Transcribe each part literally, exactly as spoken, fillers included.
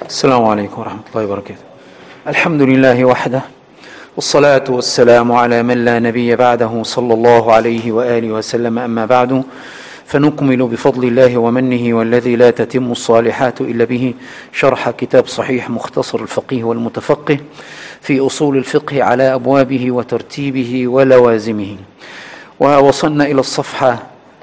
السلام عليكم ورحمة الله وبركاته. الحمد لله وحده، والصلاة والسلام على من لا نبي بعده، صلى الله عليه وآله وسلم. أما بعد، فنكمل بفضل الله ومنه والذي لا تتم الصالحات إلا به شرح كتاب صحيح مختصر الفقيه والمتفقه في أصول الفقه على أبوابه وترتيبه ولوازمه. ووصلنا إلى الصفحة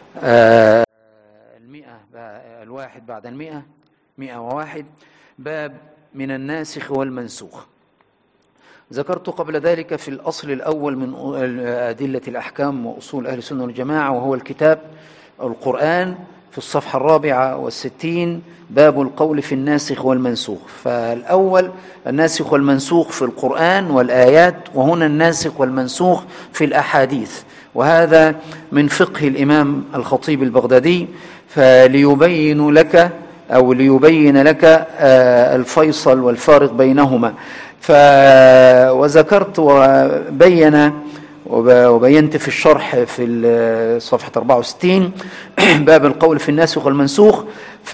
المئة الواحد بعد المئة مئة وواحد، باب من الناسخ والمنسوخ. ذكرت قبل ذلك في الأصل الأول من أدلة الأحكام وأصول أهل السنة والجماعة، وهو الكتاب القرآن، في الصفحة الرابعة والستين، باب القول في الناسخ والمنسوخ. فالأول الناسخ والمنسوخ في القرآن والآيات، وهنا الناسخ والمنسوخ في الأحاديث، وهذا من فقه الإمام الخطيب البغدادي، فليبين لك أو ليبين لك الفيصل والفارق بينهما. ف وذكرت وبين وبينت في الشرح في صفحة أربعة وستين باب القول في الناسخ والمنسوخ. ف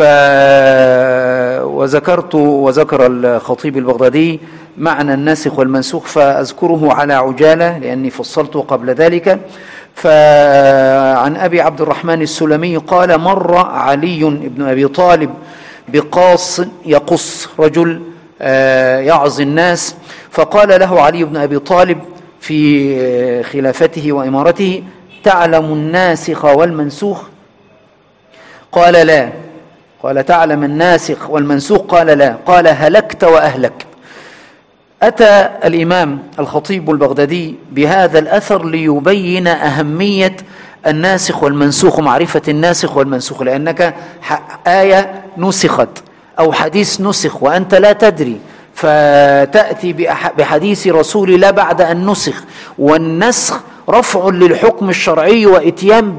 وذكرت وذكر الخطيب البغدادي معنى الناسخ والمنسوخ، فأذكره على عجالة لأني فصلته قبل ذلك. فعن أبي عبد الرحمن السلمي قال: مر علي بن أبي طالب بقاص يقص، رجل يعظ الناس، فقال له علي بن أبي طالب في خلافته وإمارته: تعلم الناسخ والمنسوخ؟ قال: لا. قال: تعلم الناسخ والمنسوخ؟ قال: لا. قال: هلكت وأهلكت. أتى الإمام الخطيب البغدادي بهذا الأثر ليبين أهمية الناسخ والمنسوخ ومعرفة الناسخ والمنسوخ، لأنك آية نسخت أو حديث نسخ وأنت لا تدري، فتأتي بحديث رسول الله بعد أن نسخ، والنسخ رفع للحكم الشرعي وإتيان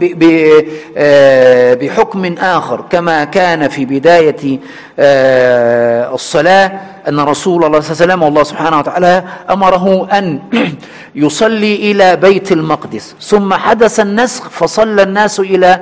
بحكم آخر، كما كان في بداية الصلاة أن رسول الله صلى الله عليه وسلم والله سبحانه وتعالى أمره أن يصلي إلى بيت المقدس، ثم حدث النسخ فصلى الناس إلى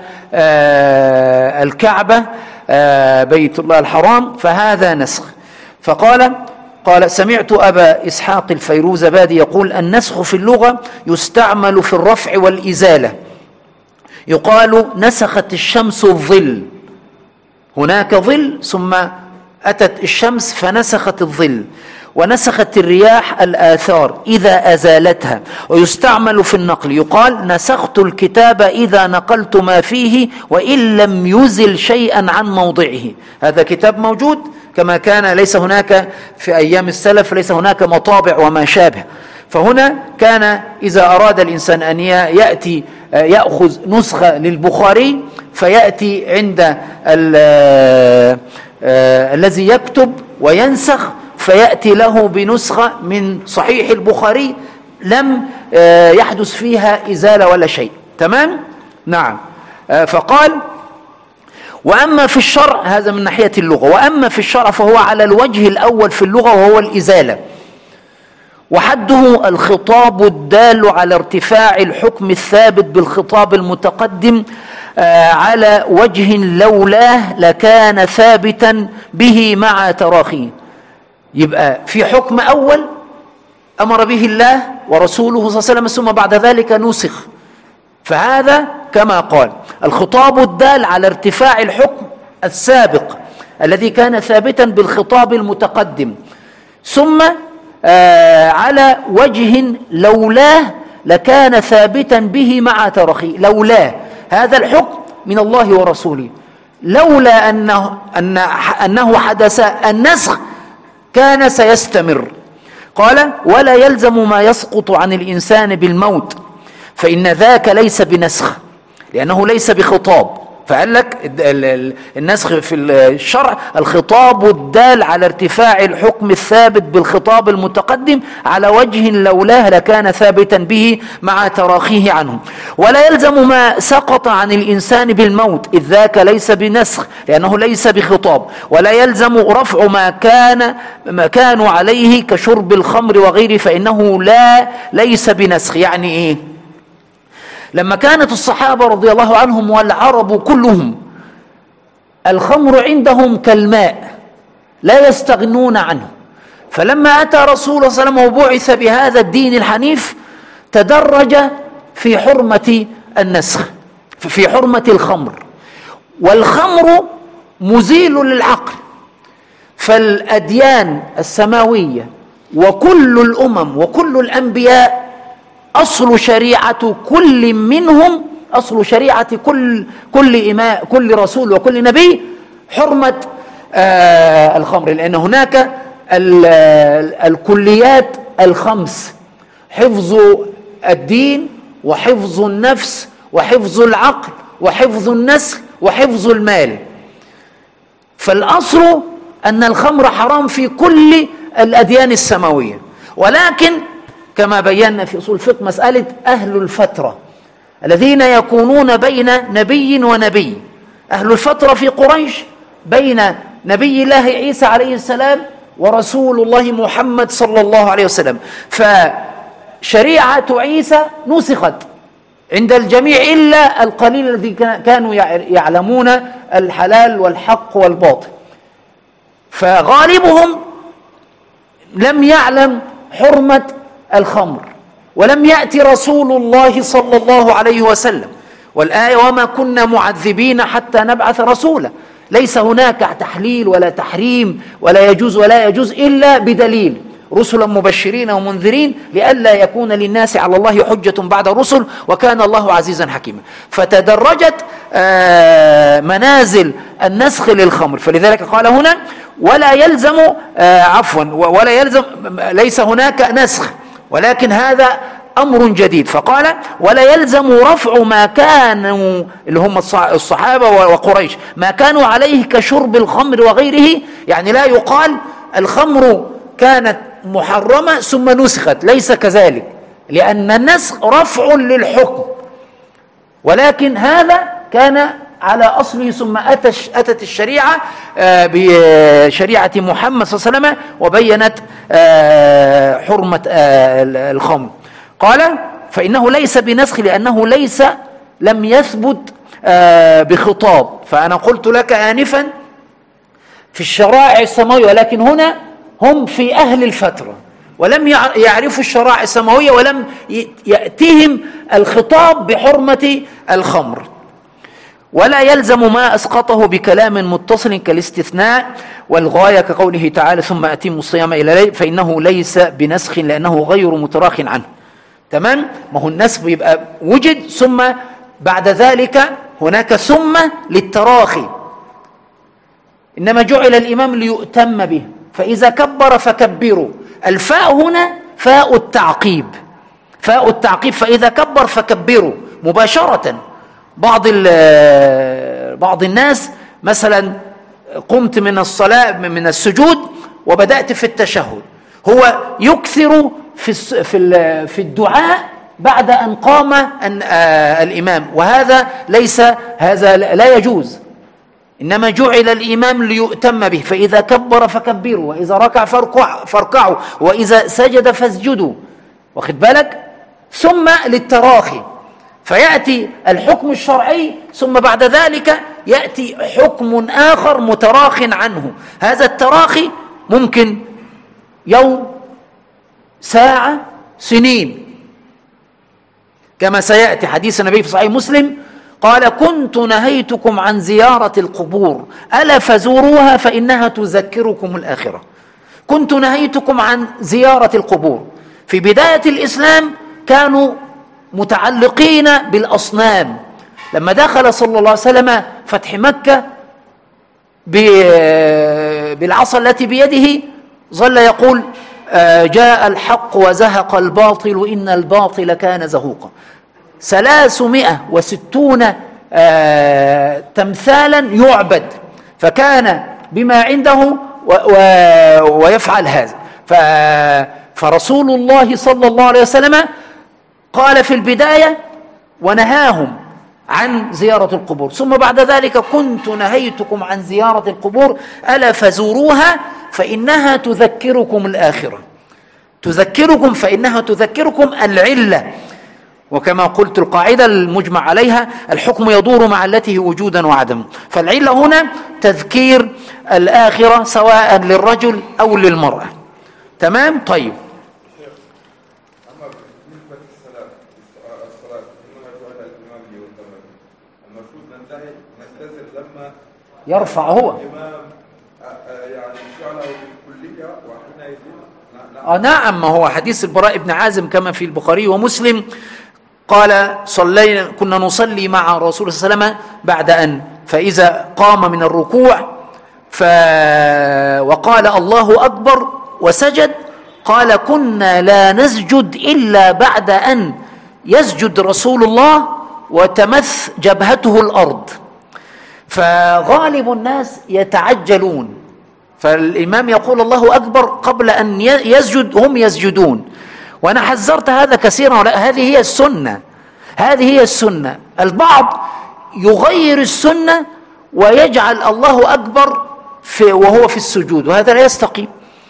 الكعبة بيت الله الحرام، فهذا نسخ. فقال قال سمعت أبا إسحاق الفيروزبادي يقول: النسخ في اللغة يستعمل في الرفع والإزالة. يقال: نسخت الشمس الظل، هناك ظل ثم أتت الشمس فنسخت الظل، ونسخت الرياح الآثار إذا أزالتها. ويستعمل في النقل، يقال: نسخت الكتاب إذا نقلت ما فيه وإن لم يزل شيئا عن موضعه. هذا كتاب موجود كما كان، ليس هناك في أيام السلف، ليس هناك مطابع وما شابه. فهنا كان إذا أراد الإنسان أن يأتي يأخذ نسخة للبخاري، فيأتي عند الذي يكتب وينسخ، فيأتي له بنسخة من صحيح البخاري لم يحدث فيها إزالة ولا شيء. تمام؟ نعم. فقال: وأما في الشرع، هذا من ناحية اللغة، وأما في الشرع فهو على الوجه الأول في اللغة، وهو الإزالة، وحده الخطاب الدال على ارتفاع الحكم الثابت بالخطاب المتقدم على وجه لولاه لكان ثابتا به مع تراخيه. يبقى في حكم أول أمر به الله ورسوله صلى الله عليه وسلم، ثم بعد ذلك نسخ، فهذا كما قال الخطاب الدال على ارتفاع الحكم السابق الذي كان ثابتا بالخطاب المتقدم، ثم آه على وجه لولاه لكان ثابتا به مع تراخيه. لولاه، هذا الحكم من الله ورسوله، لولا أنه, أن أنه حدث النسخ كان سيستمر. قال: ولا يلزم ما يسقط عن الإنسان بالموت، فإن ذاك ليس بنسخ لأنه ليس بخطاب. فقال لك النسخ في الشرع الخطاب الدال على ارتفاع الحكم الثابت بالخطاب المتقدم على وجه لولاه لكان ثابتا به مع تراخيه عنه. ولا يلزم ما سقط عن الإنسان بالموت، إذ ذاك ليس بنسخ لأنه ليس بخطاب. ولا يلزم رفع ما كان ما كانوا عليه كشرب الخمر وغيره، فإنه لا ليس بنسخ. يعني إيه؟ لما كانت الصحابة رضي الله عنهم والعرب كلهم الخمر عندهم كالماء، لا يستغنون عنه. فلما أتى رسول الله صلى الله عليه وسلم وبعث بهذا الدين الحنيف تدرج في حرمة النسخ، في حرمة الخمر، والخمر مزيل للعقل. فالأديان السماوية وكل الأمم وكل الأنبياء أصل شريعة كل منهم، أصل شريعة كل كل إمام كل رسول وكل نبي حرمة آه الخمر، لأن هناك الكليات الخمس: حفظ الدين وحفظ النفس وحفظ العقل وحفظ النسل وحفظ المال. فالأصل أن الخمر حرام في كل الأديان السماوية، ولكن كما بينا في أصول الفقه مسألة أهل الفترة الذين يكونون بين نبي ونبي. أهل الفترة في قريش بين نبي الله عيسى عليه السلام ورسول الله محمد صلى الله عليه وسلم، فشريعة عيسى نسخت عند الجميع إلا القليل الذي كانوا يعلمون الحلال والحق والباطل، فغالبهم لم يعلم حرمة الخمر، ولم يأتي رسول الله صلى الله عليه وسلم. والآية: وما كنا معذبين حتى نبعث رسولا. ليس هناك تحليل ولا تحريم ولا يجوز ولا يجوز إلا بدليل: رسلا مبشرين ومنذرين لئلا يكون للناس على الله حجة بعد الرسل وكان الله عزيزا حكيما. فتدرجت منازل النسخ للخمر. فلذلك قال هنا: ولا يلزم عفوا ولا يلزم ليس هناك نسخ، ولكن هذا أمر جديد. فقال: ولا يلزم رفع ما كانوا اللي هم الصحابة وقريش ما كانوا عليه كشرب الخمر وغيره. يعني لا يقال الخمر كانت محرمة ثم نسخت، ليس كذلك، لأن النسخ رفع للحكم، ولكن هذا كان على أصله. ثم أتت الشريعة بشريعة محمد صلى الله عليه وسلم وبينت حرمة الخمر. قال: فإنه ليس بنسخ لأنه ليس لم يثبت بخطاب. فأنا قلت لك آنفا في الشرائع السماوية، ولكن هنا هم في أهل الفترة ولم يعرفوا الشرائع السماوية ولم يأتيهم الخطاب بحرمة الخمر. ولا يلزم ما أسقطه بكلام متصل كالاستثناء والغاية كقوله تعالى: ثم أتموا الصيام إلى الليل، فإنه ليس بنسخ لأنه غير متراخ عنه. تمام؟ ما هو النسخ يبقى وجد ثم بعد ذلك هناك ثم للتراخي، إنما جعل الإمام ليؤتم به، فإذا كبر فكبروا. الفاء هنا فاء التعقيب، فاء التعقيب، فإذا كبر فكبروا مباشرة. بعض بعض الناس مثلا قمت من الصلاة من السجود وبدأت في التشهد، هو يكثر في في في الدعاء بعد أن قام أن الإمام، وهذا ليس هذا لا يجوز، إنما جعل الإمام ليؤتم به، فإذا كبر فكبروا، وإذا ركع فاركعوا، وإذا سجد فاسجدوا، واخد بالك؟ ثم للتراخي، فيأتي الحكم الشرعي ثم بعد ذلك يأتي حكم آخر متراخ عنه. هذا التراخي ممكن يوم، ساعة، سنين، كما سيأتي حديث النبي في صحيح مسلم قال: كنت نهيتكم عن زيارة القبور ألا فزوروها فإنها تذكركم الآخرة. كنت نهيتكم عن زيارة القبور. في بداية الإسلام كانوا متعلقين بالأصنام. لما دخل صلى الله عليه وسلم فتح مكة بالعصا التي بيده ظل يقول: جاء الحق وزهق الباطل إن الباطل كان زهوقا. ثلاثمائة وستون تمثالا يعبد، فكان بما عنده ويفعل هذا. فرسول الله صلى الله عليه وسلم قال في البداية ونهاهم عن زيارة القبور، ثم بعد ذلك: كنت نهيتكم عن زيارة القبور ألا فزوروها فإنها تذكركم الآخرة. تذكركم، فإنها تذكركم العلة. وكما قلت القاعدة المجمع عليها الحكم يدور مع علته وجودا وعدما، فالعلة هنا تذكير الآخرة سواء للرجل أو للمرأة. تمام؟ طيب. يرفع هو آه نعم، ما هو حديث البراء بن عازم كما في البخاري ومسلم قال صلينا كنا نصلي مع رسول صلى الله عليه وسلم بعد أن فإذا قام من الركوع ف... وقال الله أكبر وسجد قال كنا لا نسجد إلا بعد أن يسجد رسول الله وتمس جبهته الأرض، فغالب الناس يتعجلون، فالإمام يقول الله أكبر قبل أن يسجد هم يسجدون. وأنا حذرت هذا كثيرا، هذه هي السنة، هذه هي السنة. البعض يغير السنة ويجعل الله أكبر في وهو في السجود، وهذا لا يستقيم.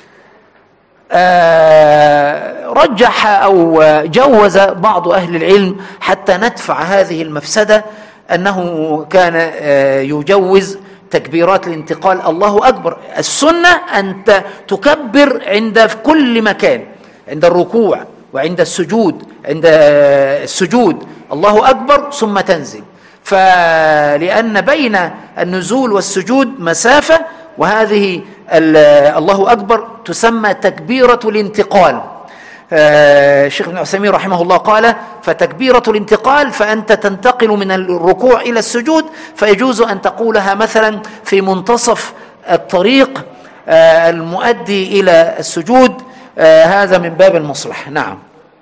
آه رجح أو جوز بعض أهل العلم حتى ندفع هذه المفسدة أنه كان آه يجوز تكبيرات الانتقال الله أكبر. السنة أن تكبر عند في كل مكان، عند الركوع وعند السجود، عند السجود الله أكبر ثم تنزل، فلأن بين النزول والسجود مسافة، وهذه الله أكبر تسمى تكبيرة الانتقال. الشيخ ابن عثيمين رحمه الله قال فتكبيرة الانتقال فأنت تنتقل من الركوع إلى السجود، فيجوز أن تقولها مثلا في منتصف الطريق المؤدي إلى السجود، هذا من باب المصلحة. نعم.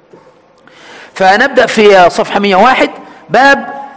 فنبدأ في صفحة مئة وواحد باب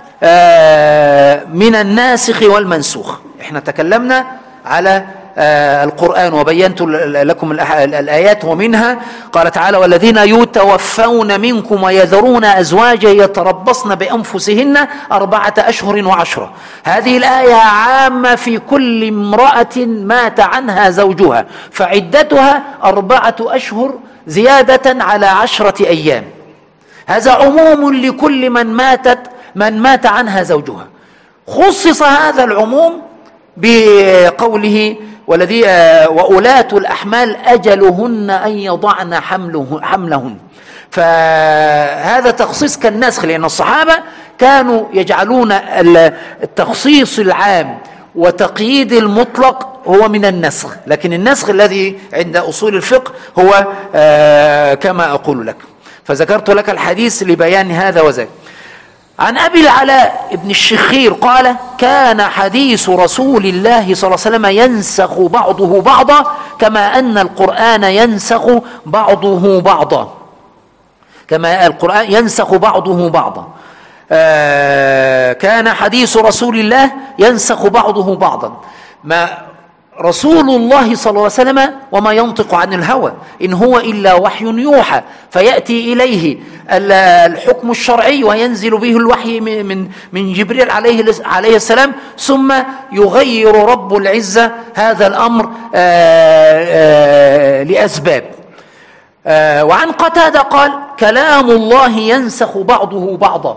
من الناسخ والمنسوخ. احنا تكلمنا على القرآن وبينت لكم الآيات، ومنها قال تعالى والذين يتوفون منكم ويذرون أزواجا يتربصن بأنفسهن أربعة أشهر وعشرة. هذه الآية عامة في كل امرأة مات عنها زوجها، فعدتها أربعة أشهر زيادة على عشرة أيام. هذا عموم لكل من ماتت من مات عنها زوجها. خصص هذا العموم بقوله والذي وأولاة الأحمال أجلهن أن يضعن حمله حملهن، فهذا تخصيص كالنسخ، لأن الصحابة كانوا يجعلون التخصيص العام وتقييد المطلق هو من النسخ، لكن النسخ الذي عند أصول الفقه هو كما أقول لك. فذكرت لك الحديث لبيان هذا وذاك. عن أبي العلاء ابن الشخير قال كان حديث رسول الله صلى الله عليه وسلم ينسخ بعضه بعضا كما أن القرآن ينسخ بعضه بعضا، كما القرآن ينسخ بعضه بعضا. آه كان حديث رسول الله ينسخ بعضه بعضا. ما رسول الله صلى الله عليه وسلم وما ينطق عن الهوى إن هو إلا وحي يوحى، فيأتي إليه الحكم الشرعي وينزل به الوحي من من جبريل عليه عليه السلام، ثم يغير رب العزة هذا الأمر آآ آآ لأسباب. وعن قتادة قال كلام الله ينسخ بعضه بعضا.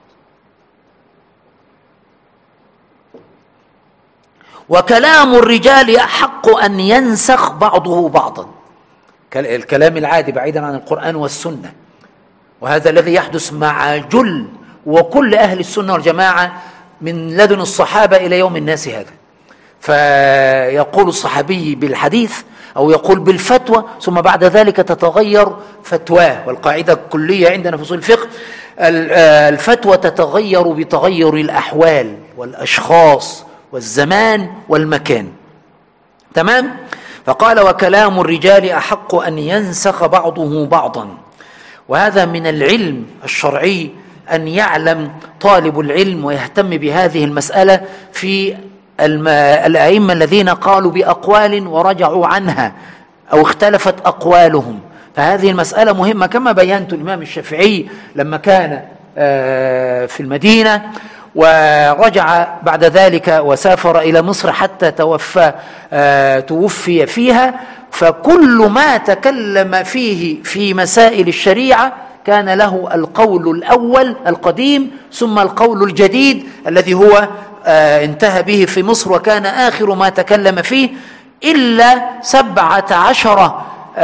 وكلام الرجال أحق أن ينسخ بعضه بعضا، الكلام العادي بعيدا عن القرآن والسنة، وهذا الذي يحدث مع جل وكل أهل السنة والجماعة من لدن الصحابة إلى يوم الناس هذا. فيقول الصحابي بالحديث أو يقول بالفتوى، ثم بعد ذلك تتغير فتواه. والقاعدة الكلية عندنا في أصول الفقه الفتوى تتغير بتغير الأحوال والأشخاص والزمان والمكان. تمام؟ فقال وكلام الرجال أحق أن ينسخ بعضه بعضا. وهذا من العلم الشرعي أن يعلم طالب العلم ويهتم بهذه المسألة في الأئمة الذين قالوا بأقوال ورجعوا عنها أو اختلفت أقوالهم، فهذه المسألة مهمة. كما بينت الإمام الشافعي لما كان في المدينة ورجع بعد ذلك وسافر إلى مصر حتى توفى توفي فيها، فكل ما تكلم فيه في مسائل الشريعة كان له القول الأول القديم ثم القول الجديد الذي هو آه انتهى به في مصر، وكان آخر ما تكلم فيه إلا سبعة عشر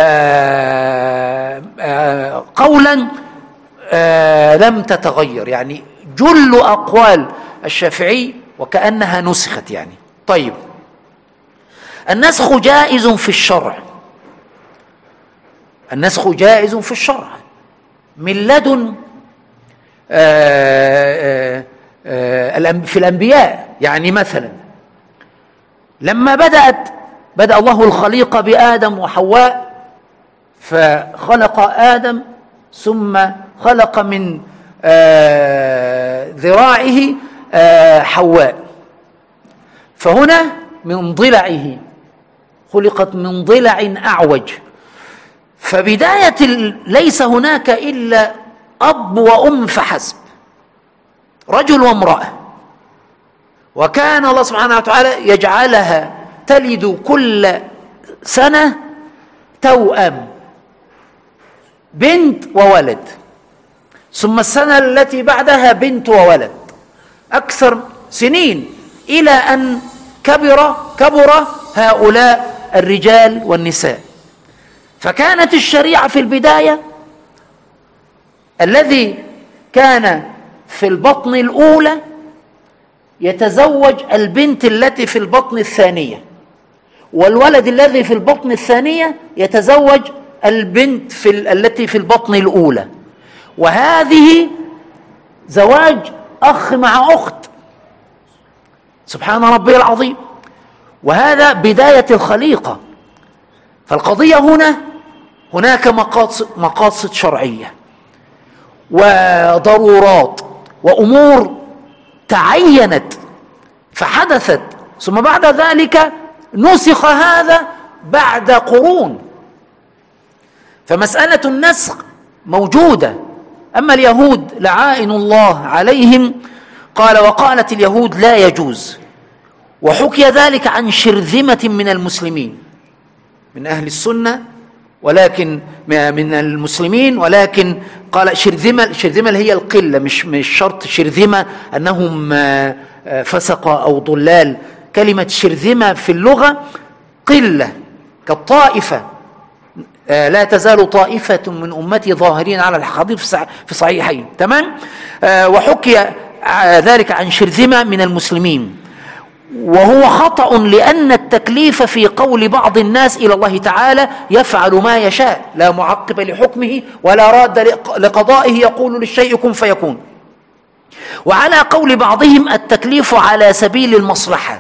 آه آه قولا آه لم تتغير، يعني جل أقوال الشافعي وكأنها نسخت يعني. طيب، النسخ جائز في الشرع، النسخ جائز في الشرع من لدن آآ آآ في الأنبياء. يعني مثلا لما بدأت بدأ الله الخليقة بآدم وحواء، فخلق آدم ثم خلق من ذراعه حواء، فهنا من ضلعه خلقت من ضلع أعوج، فبداية ليس هناك إلا أب وأم فحسب، رجل وامرأة، وكان الله سبحانه وتعالى يجعلها تلد كل سنة توأم، بنت وولد، ثم السنة التي بعدها بنت وولد، أكثر سنين، إلى أن كبر كبر هؤلاء الرجال والنساء. فكانت الشريعة في البداية الذي كان في البطن الأولى يتزوج البنت التي في البطن الثانية، والولد الذي في البطن الثانية يتزوج البنت في التي في البطن الأولى، وهذه زواج أخ مع أخت، سبحان ربي العظيم. وهذا بداية الخليقة. فالقضية هنا هناك مقاصد, مقاصد شرعية وضرورات وأمور تعينت فحدثت، ثم بعد ذلك نسخ هذا بعد قرون. فمسألة النسخ موجودة. أما اليهود لعائن الله عليهم قال وقالت اليهود لا يجوز، وحكي ذلك عن شرذمة من المسلمين من أهل السنة ولكن من المسلمين، ولكن قال شرذمة، شرذمة هي القلة، مش مش شرط شرذمة أنهم فسقة أو ضلال. كلمة شرذمة في اللغة قلة، كالطائفة، لا تزال طائفة من أمتي ظاهرين على الحق في صحيحين، تمام. وحكي ذلك عن شرذمة من المسلمين، وهو خطأ لأن التكليف في قول بعض الناس إلى الله تعالى يفعل ما يشاء لا معقب لحكمه ولا راد لقضائه، يقول للشيء كن فيكون. وعلى قول بعضهم التكليف على سبيل المصلحة،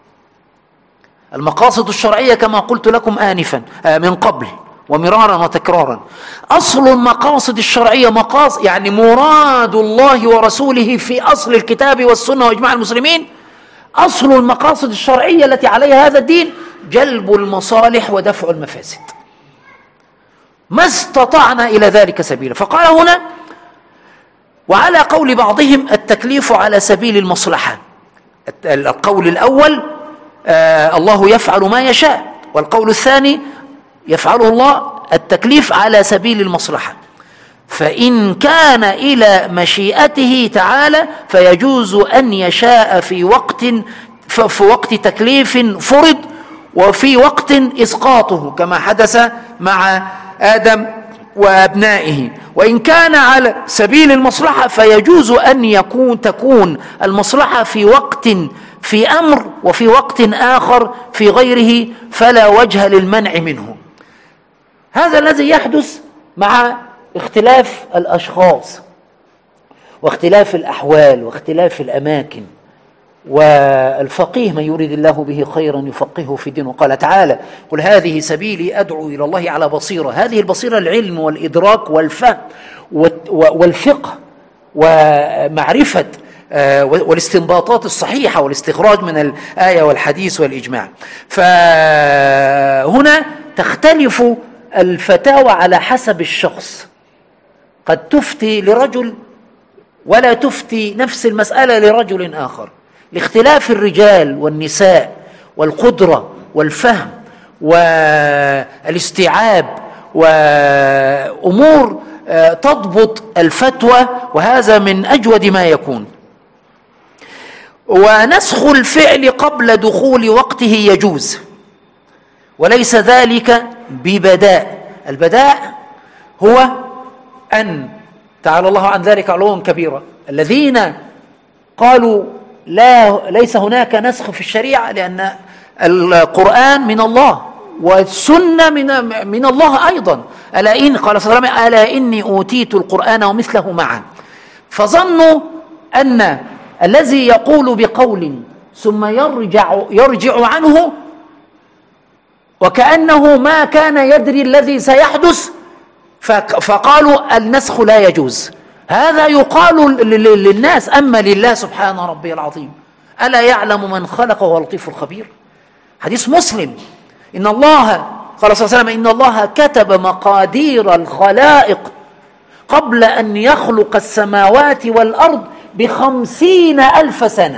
المقاصد الشرعية كما قلت لكم آنفا من قبل ومرارا وتكرارا. أصل المقاصد الشرعية مقاصد يعني مراد الله ورسوله في أصل الكتاب والسنة وإجماع المسلمين. أصل المقاصد الشرعية التي عليها هذا الدين جلب المصالح ودفع المفاسد، ما استطعنا إلى ذلك سبيلا. فقال هنا وعلى قول بعضهم التكليف على سبيل المصلحة. القول الأول آه الله يفعل ما يشاء، والقول الثاني يفعله الله التكليف على سبيل المصلحة. فإن كان إلى مشيئته تعالى فيجوز أن يشاء في وقت في وقت تكليف فرض وفي وقت إسقاطه كما حدث مع آدم وأبنائه. وإن كان على سبيل المصلحة فيجوز أن يكون تكون المصلحة في وقت في أمر وفي وقت آخر في غيره، فلا وجه للمنع منه. هذا الذي يحدث مع اختلاف الأشخاص واختلاف الأحوال واختلاف الأماكن. والفقيه من يريد الله به خيرا يفقهه في الدين. وقال تعالى قل هذه سبيلي أدعو إلى الله على بصيرة. هذه البصيرة العلم والإدراك والفهم والفقه ومعرفة والاستنباطات الصحيحة والاستخراج من الآية والحديث والإجماع. فهنا تختلف الفتاوى على حسب الشخص، قد تفتي لرجل ولا تفتي نفس المسألة لرجل آخر، لاختلاف الرجال والنساء والقدرة والفهم والاستيعاب وأمور تضبط الفتوى، وهذا من أجود ما يكون. ونسخ الفعل قبل دخول وقته يجوز، وليس ذلك ببداء. البداء هو أن تعالى الله عن ذلك علوا كبيرا الذين قالوا لا ليس هناك نسخ في الشريعة، لأن القرآن من الله والسنة من من الله أيضا. ألا إن قال صلى الله عليه وسلم ألا إني أوتيت القرآن ومثله معه، فظنوا أن الذي يقول بقول ثم يرجع يرجع عنه وكأنه ما كان يدري الذي سيحدث، فقالوا النسخ لا يجوز. هذا يقال للناس، أما لله سبحان ربي العظيم ألا يعلم من خلق وهو اللطيف الخبير. حديث مسلم إن الله قال صلى الله عليه وسلم إن الله كتب مقادير الخلائق قبل أن يخلق السماوات والأرض بخمسين ألف سنة،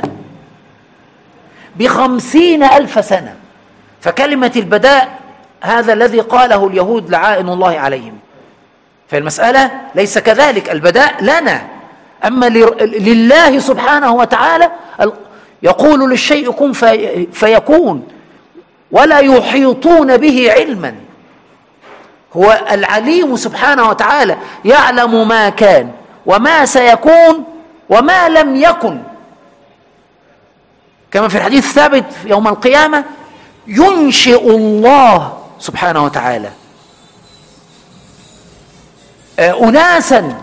بخمسين ألف سنة. فكلمة البداء هذا الذي قاله اليهود لعائن الله عليهم، فالمسألة ليس كذلك. البداء لنا، أما لله سبحانه وتعالى يقول للشيء كن فيكون، ولا يحيطون به علما. هو العليم سبحانه وتعالى، يعلم ما كان وما سيكون وما لم يكن، كما في الحديث الثابت يوم القيامة ينشئ الله سبحانه وتعالى أناسا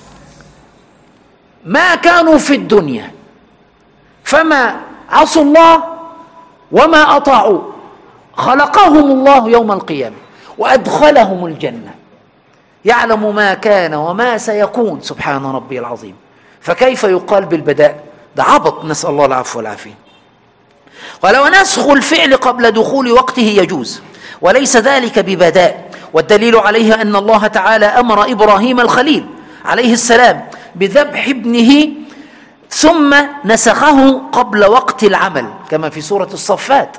ما كانوا في الدنيا فما عصوا الله وما أطاعوا، خلقهم الله يوم القيامة وأدخلهم الجنة، يعلم ما كان وما سيكون سبحان ربي العظيم. فكيف يقال بالبداء؟ ده عبط، نسأل الله العفو والعافية. قال ونسخ الفعل قبل دخول وقته يجوز، وليس ذلك ببداء، والدليل عليه أن الله تعالى أمر إبراهيم الخليل عليه السلام بذبح ابنه ثم نسخه قبل وقت العمل، كما في سورة الصفات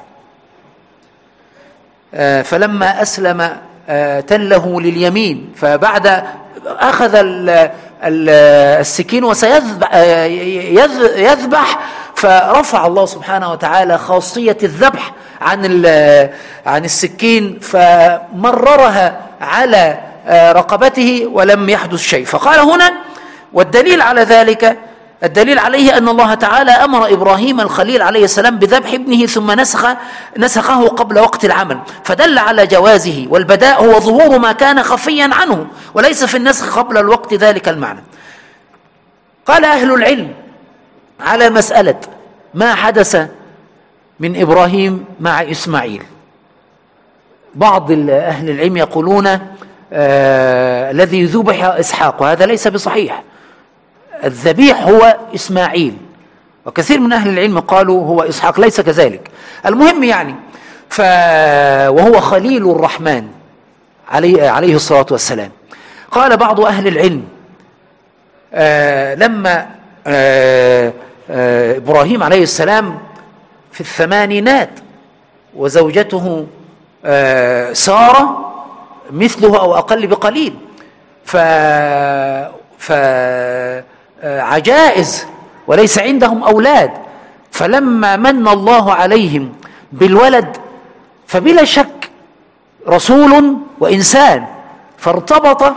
آه فلما أسلم آه تله لليمين، فبعد أخذ السكين وسيذبح، فرفع الله سبحانه وتعالى خاصية الذبح عن عن السكين فمررها على رقبته ولم يحدث شيء. فقال هنا والدليل على ذلك، الدليل عليه أن الله تعالى أمر إبراهيم الخليل عليه السلام بذبح ابنه ثم نسخ نسخه قبل وقت العمل، فدل على جوازه. والبداء هو ظهور ما كان خفيا عنه، وليس في النسخ قبل الوقت ذلك المعنى. قال أهل العلم على مسألة ما حدث من إبراهيم مع إسماعيل، بعض أهل العلم يقولون آه الذي ذبح إسحاق، وهذا ليس بصحيح، الذبيح هو إسماعيل، وكثير من أهل العلم قالوا هو إسحاق، ليس كذلك. المهم يعني ف وهو خليل الرحمن عليه, عليه الصلاة والسلام. قال بعض أهل العلم آه لما آه آه إبراهيم عليه السلام في الثمانينات وزوجته آه سارة مثله أو أقل بقليل، ف فعجائز وليس عندهم أولاد، فلما من الله عليهم بالولد فبلا شك رسول وإنسان، فارتبط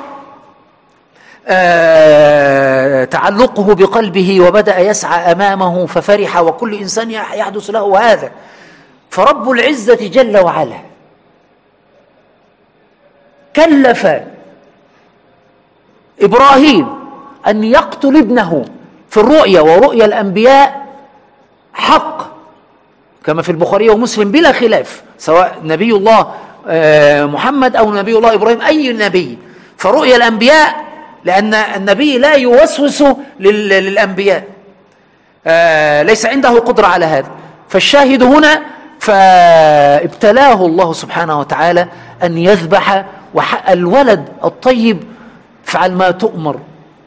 آه تعلقه بقلبه وبدأ يسعى أمامه ففرح، وكل إنسان يحدث له هذا. فرب العزة جل وعلا كلف إبراهيم أن يقتل ابنه في الرؤيا، ورؤيا الأنبياء حق كما في البخاري ومسلم بلا خلاف، سواء نبي الله محمد أو نبي الله إبراهيم، أي نبي، فرؤيا الأنبياء، لأن النبي لا يوسوس للأنبياء، ليس عنده قدرة على هذا. فالشاهد هنا فابتلاه الله سبحانه وتعالى أن يذبح، والولد الطيب فعل ما تؤمر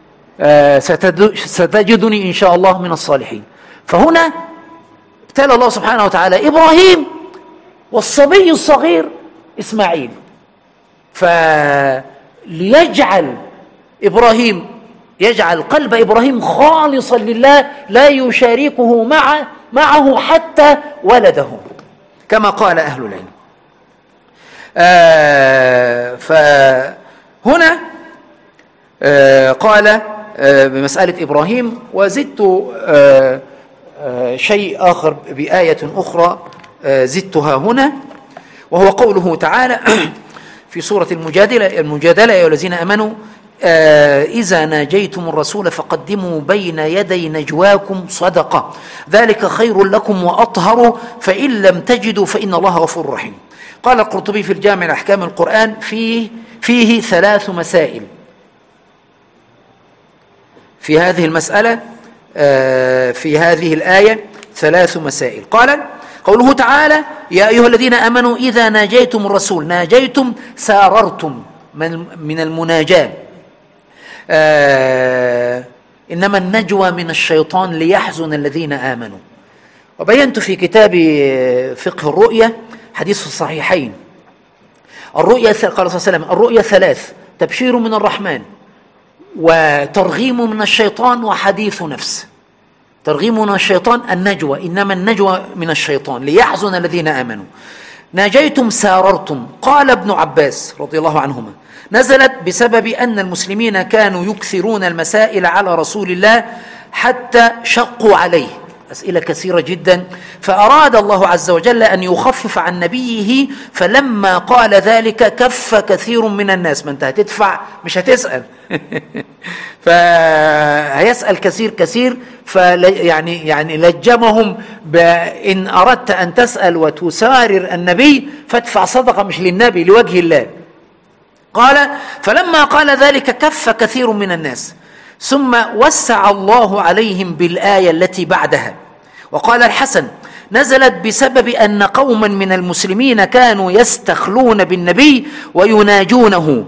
ستجدني إن شاء الله من الصالحين. فهنا ابتلى الله سبحانه وتعالى إبراهيم والصبي الصغير إسماعيل، فليجعل إبراهيم يجعل قلب إبراهيم خالصا لله لا يشاركه مع معه حتى ولده كما قال أهل العلم. آه فهنا آه قال آه بمسألة إبراهيم. وزدت آه آه شيء آخر بآية أخرى آه زدتها هنا، وهو قوله تعالى في سورة المجادلة المجادلة يا الذين آمنوا آه إذا ناجيتم الرسول فقدموا بين يدي نجواكم صدقة ذلك خير لكم وأطهر فإن لم تجدوا فإن الله غفور رحيم. قال القرطبي في الجامع لأحكام القرآن فيه, فيه ثلاث مسائل في هذه المسألة آه في هذه الآية ثلاث مسائل. قال قوله تعالى يا أيها الذين آمنوا إذا ناجيتم الرسول، ناجيتم ساررتم من المناجاة. آه إنما النجوى من الشيطان ليحزن الذين آمنوا. وبينت في كتاب فقه الرؤية حديث الصحيحين الرؤية قال صلى الله عليه وسلم الرؤية ثلاث: تبشير من الرحمن، وترغيم من الشيطان، وحديث نفس. ترغيم من الشيطان النجوى، إنما النجوى من الشيطان ليحزن الذين آمنوا. ناجيتم ساررتم. قال ابن عباس رضي الله عنهما نزلت بسبب أن المسلمين كانوا يكثرون المسائل على رسول الله حتى شقوا عليه، أسئلة كثيرة جدا، فأراد الله عز وجل أن يخفف عن نبيه، فلما قال ذلك كف كثير من الناس. ما أنت هتدفع مش هتسأل فهيسأل كثير كثير، فيعني يعني لجمهم بإن أردت أن تسأل وتسارر النبي فادفع صدقة مش للنبي، لوجه الله. قال فلما قال ذلك كف كثير من الناس، ثم وسع الله عليهم بالآية التي بعدها. وقال الحسن نزلت بسبب أن قوما من المسلمين كانوا يستخلون بالنبي ويناجونه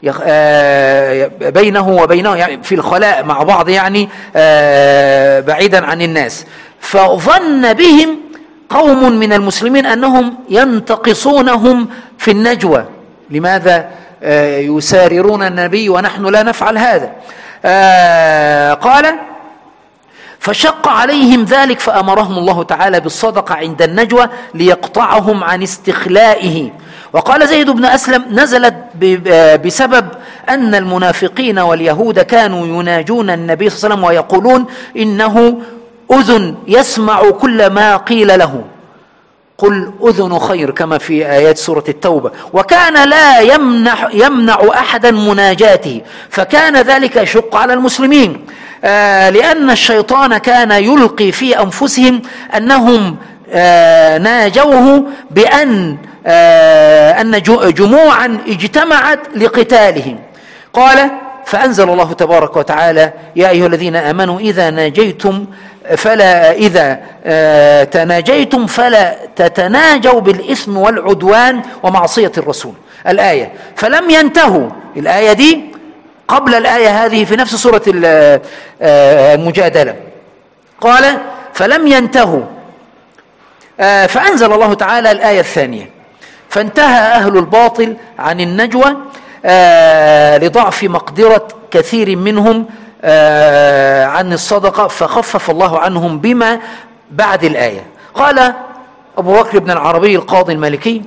بينه وبينه، يعني في الخلاء مع بعض، يعني بعيدا عن الناس، فظن بهم قوم من المسلمين أنهم ينتقصونهم في النجوى. لماذا يساررون النبي ونحن لا نفعل هذا؟ آه قال فشق عليهم ذلك فأمرهم الله تعالى بالصدقة عند النجوى ليقطعهم عن استخلائه. وقال زيد بن أسلم نزلت بسبب أن المنافقين واليهود كانوا يناجون النبي صلى الله عليه وسلم ويقولون إنه أذن يسمع كل ما قيل له، قل أذن خير كما في آيات سورة التوبة. وكان لا يمنع, يمنع أحدا مناجاته، فكان ذلك يشق على المسلمين، آه لأن الشيطان كان يلقي في أنفسهم أنهم آه ناجوه بأن آه أن جموعا اجتمعت لقتالهم. قال فأنزل الله تبارك وتعالى يا أيها الذين آمنوا إذا ناجيتم فلا إذا آه تناجيتم فلا تتناجوا بالإثم والعدوان ومعصية الرسول. الآية. فلم ينتهوا، الآية دي قبل الآية هذه في نفس سورة المجادلة. قال فلم ينتهوا آه فأنزل الله تعالى الآية الثانية، فانتهى أهل الباطل عن النجوى آه لضعف مقدرة كثير منهم آه عن الصدقة، فخفف الله عنهم بما بعد الآية. قال أبو بكر بن العربي القاضي المالكي،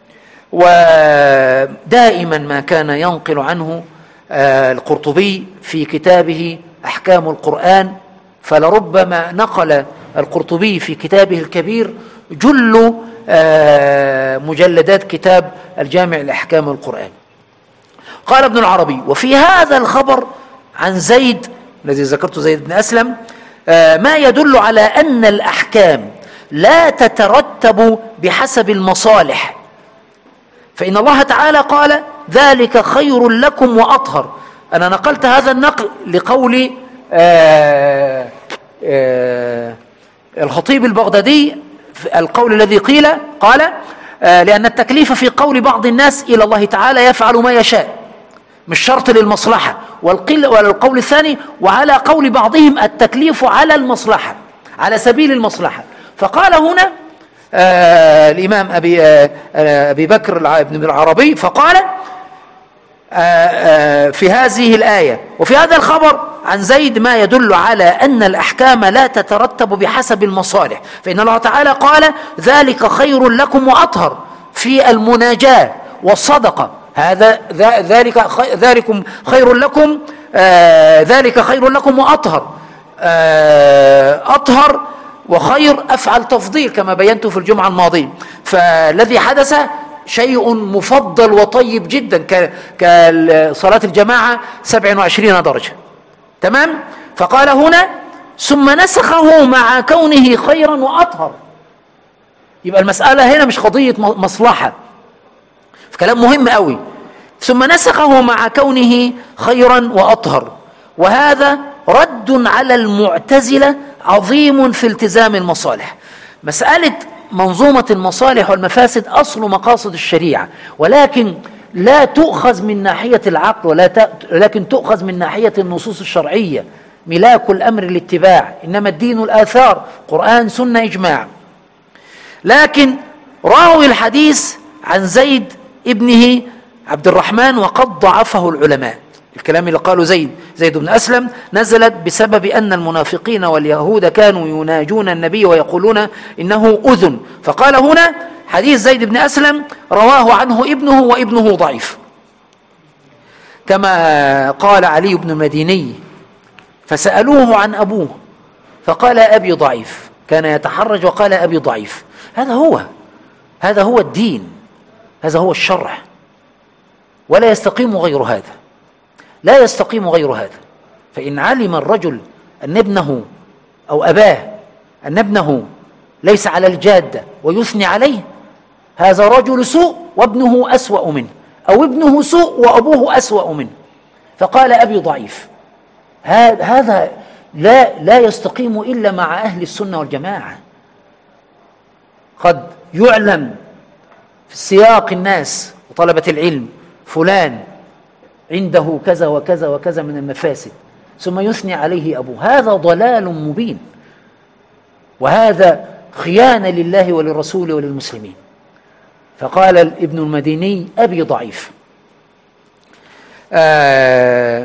ودائما ما كان ينقل عنه آه القرطبي في كتابه أحكام القرآن، فلربما نقل القرطبي في كتابه الكبير جل آه مجلدات كتاب الجامع لأحكام القرآن. قال ابن العربي وفي هذا الخبر عن زيد الذي ذكرته زيد بن أسلم آه ما يدل على أن الأحكام لا تترتب بحسب المصالح، فإن الله تعالى قال ذلك خير لكم وأطهر. أنا نقلت هذا النقل لقول آه آه الخطيب البغدادي، القول الذي قيل قال آه لأن التكليف في قول بعض الناس إلى الله تعالى يفعل ما يشاء، مش شرط للمصلحة. والقول الثاني وعلى قول بعضهم التكليف على المصلحة، على سبيل المصلحة. فقال هنا آه الإمام أبي, آه أبي بكر بن العربي فقال في هذه الآية وفي هذا الخبر عن زيد ما يدل على أن الأحكام لا تترتب بحسب المصالح، فإن الله تعالى قال ذلك خير لكم وأطهر في المناجاة والصدقة، هذا ذلك ذلكم خير لكم، آه ذلك خير لكم وأطهر، آه أطهر وخير أفعل تفضيل كما بينت في الجمعة الماضية. فالذي حدث شيء مفضل وطيب جدا كصلاة الجماعة سبع وعشرين درجة، تمام. فقال هنا ثم نسخه مع كونه خيرا وأطهر، يبقى المسألة هنا مش قضية مصلحة، كلام مهم قوي. ثم نسخه مع كونه خيرا وأطهر، وهذا رد على المعتزلة عظيم في التزام المصالح. مسألة منظومة المصالح والمفاسد أصل مقاصد الشريعة، ولكن لا تؤخذ من ناحية العقل ولا لكن تؤخذ من ناحية النصوص الشرعية. ملاك الأمر الاتباع، إنما الدين الآثار، قرآن سنة إجماع. لكن راوي الحديث عن زيد ابنه عبد الرحمن وقد ضعفه العلماء، الكلام اللي قاله زيد زيد بن أسلم نزلت بسبب أن المنافقين واليهود كانوا يناجون النبي ويقولون إنه أذن، فقال هنا حديث زيد بن أسلم رواه عنه ابنه وابنه ضعيف، كما قال علي بن المديني فسألوه عن أبوه فقال أبي ضعيف، كان يتحرج وقال أبي ضعيف. هذا هو هذا هو الدين، هذا هو الشرع، ولا يستقيم غير هذا، لا يستقيم غير هذا. فإن علم الرجل أن ابنه أو أباه أن ابنه ليس على الجادة ويثني عليه، هذا رجل سوء وابنه أسوأ منه، أو ابنه سوء وأبوه أسوأ منه، فقال أبي ضعيف. هذا لا لا يستقيم إلا مع أهل السنة والجماعة. قد يعلم في سياق الناس وطلبة العلم فلان عنده كذا وكذا وكذا من المفاسد، ثم يثني عليه أبوه، هذا ضلال مبين، وهذا خيانة لله وللرسول وللمسلمين. فقال ابن المديني أبي ضعيف. آه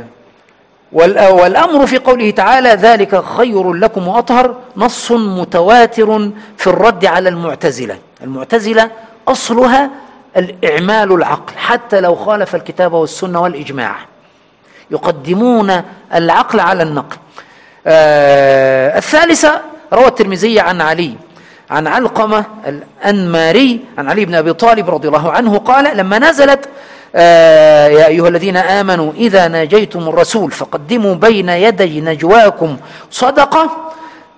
والأمر في قوله تعالى ذلك خير لكم وأطهر نص متواتر في الرد على المعتزلة. المعتزلة أصلها الإعمال العقل حتى لو خالف الكتاب والسنة والإجماع، يقدمون العقل على النقل. آه الثالثة روى الترمذي عن علي عن علقمة الأنماري عن علي بن أبي طالب رضي الله عنه قال لما نزلت آه يا أيها الذين آمنوا إذا ناجيتم الرسول فقدموا بين يدي نجواكم صدقة،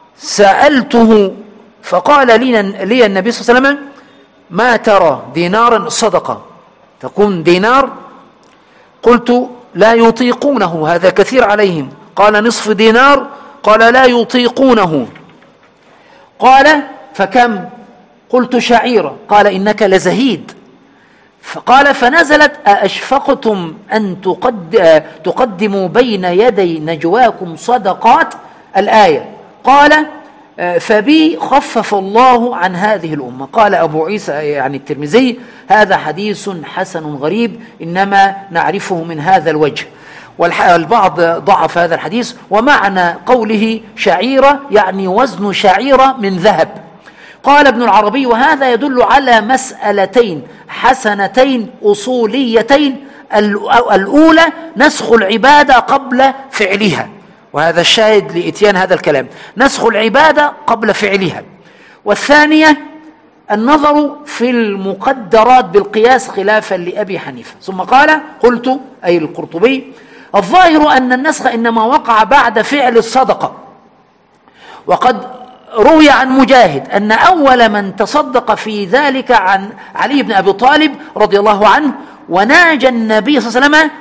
سألته فقال لي, لي النبي صلى الله عليه وسلم ما ترى دينارا صدقة تكون دينار؟ قلت لا يطيقونه هذا كثير عليهم. قال نصف دينار؟ قال لا يطيقونه. قال فكم؟ قلت شعيرة. قال إنك لزهيد. فقال فنزلت أأشفقتم أن تقد تقدموا بين يدي نجواكم صدقات الآية. قال فبي خفف الله عن هذه الأمة. قال أبو عيسى يعني الترمذي هذا حديث حسن غريب إنما نعرفه من هذا الوجه، والبعض ضعف هذا الحديث. ومعنى قوله شعيرة يعني وزن شعيرة من ذهب. قال ابن العربي وهذا يدل على مسألتين حسنتين أصوليتين، الأولى نسخ العبادة قبل فعلها، وهذا الشاهد لإتيان هذا الكلام، نسخ العبادة قبل فعلها. والثانية النظر في المقدرات بالقياس خلافا لأبي حنيفة. ثم قال قلت أي القرطبي الظاهر أن النسخ إنما وقع بعد فعل الصدقة، وقد روي عن مجاهد أن أول من تصدق في ذلك عن علي بن أبي طالب رضي الله عنه، وناجى النبي صلى الله عليه وسلم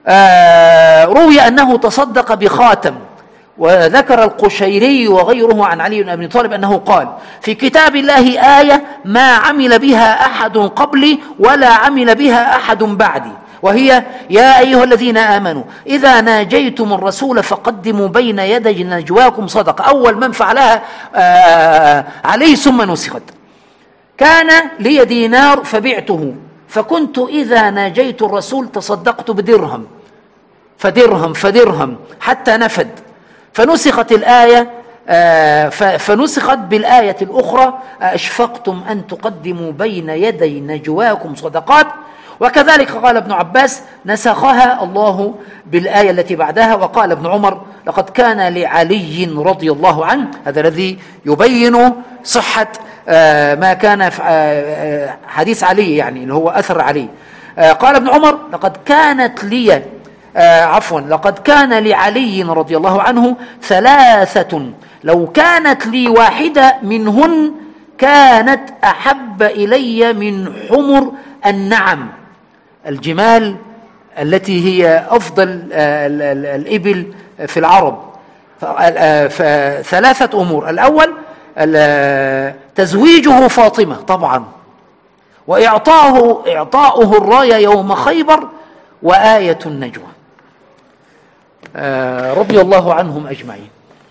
آه روي أنه تصدق بخاتم. وذكر القشيري وغيره عن علي بن أبي طالب أنه قال في كتاب الله آية ما عمل بها أحد قبلي ولا عمل بها أحد بعدي، وهي يا أيها الذين آمنوا إذا ناجيتم الرسول فقدموا بين يدي نجواكم صدقة. أول من فعلها آه عليه ثم نسخت. كان لي دينار فبعته فكنت إذا ناجيت الرسول تصدقت بدرهم فدرهم فدرهم حتى نفد، فنسخت الآية فنسخت بالآية الأخرى أشفقتم أن تقدموا بين يدي نجواكم صدقات. وكذلك قال ابن عباس نسخها الله بالآية التي بعدها. وقال ابن عمر لقد كان لعلي رضي الله عنه، هذا الذي يبين صحة ما كان في حديث علي يعني اللي هو أثر علي. قال ابن عمر لقد كانت لي عفوا لقد كان لعلي رضي الله عنه ثلاثة لو كانت لي واحدة منهن كانت أحب إلي من حمر النعم، الجمال التي هي أفضل الإبل في العرب. ثلاثة أمور: الأول تزويجه فاطمة طبعا، وإعطاؤه إعطاؤه الراية يوم خيبر، وآية النجوى. رضي الله عنهم أجمعين.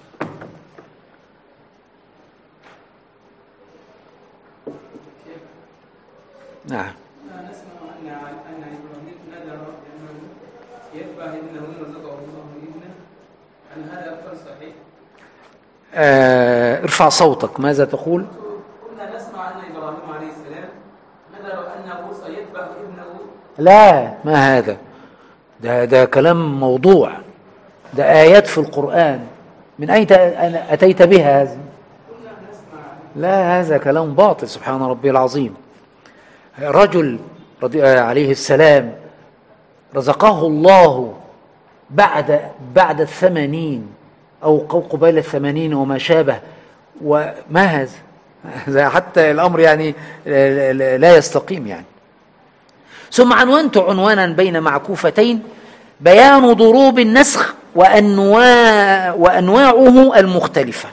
نعم. نسمع أن أن إبراهيم نذر أنه يذبح ابنه ورزقه الله ابنه، هل هذا أفضل صحيح؟ آه ارفع صوتك، ماذا تقول؟ كنا نسمع أن إبراهيم عليه السلام نذر أنه سيذبح ابنه. لا، ما هذا، ده ده كلام موضوع، ده آيات في القرآن، من أين أتيت بها هذه؟ كنا نسمع. لا، هذا كلام باطل، سبحان ربي العظيم. رجل رضي عليه السلام رزقه الله بعد بعد الثمانين أو قبيل الثمانين وما شابه، وما هذا حتى الأمر يعني لا يستقيم يعني. ثم عنوانت عنوانا بين معكوفتين: بيان ضروب النسخ وأنواع وأنواعه المختلفة.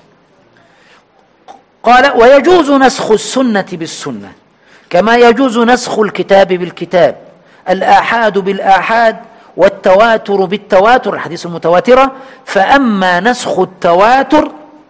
قال: ويجوز نسخ السنة بالسنة كما يجوز نسخ الكتاب بالكتاب، الآحاد بالآحاد، والتواتر بالتواتر، الحديث المتواترة. فأما نسخ التواتر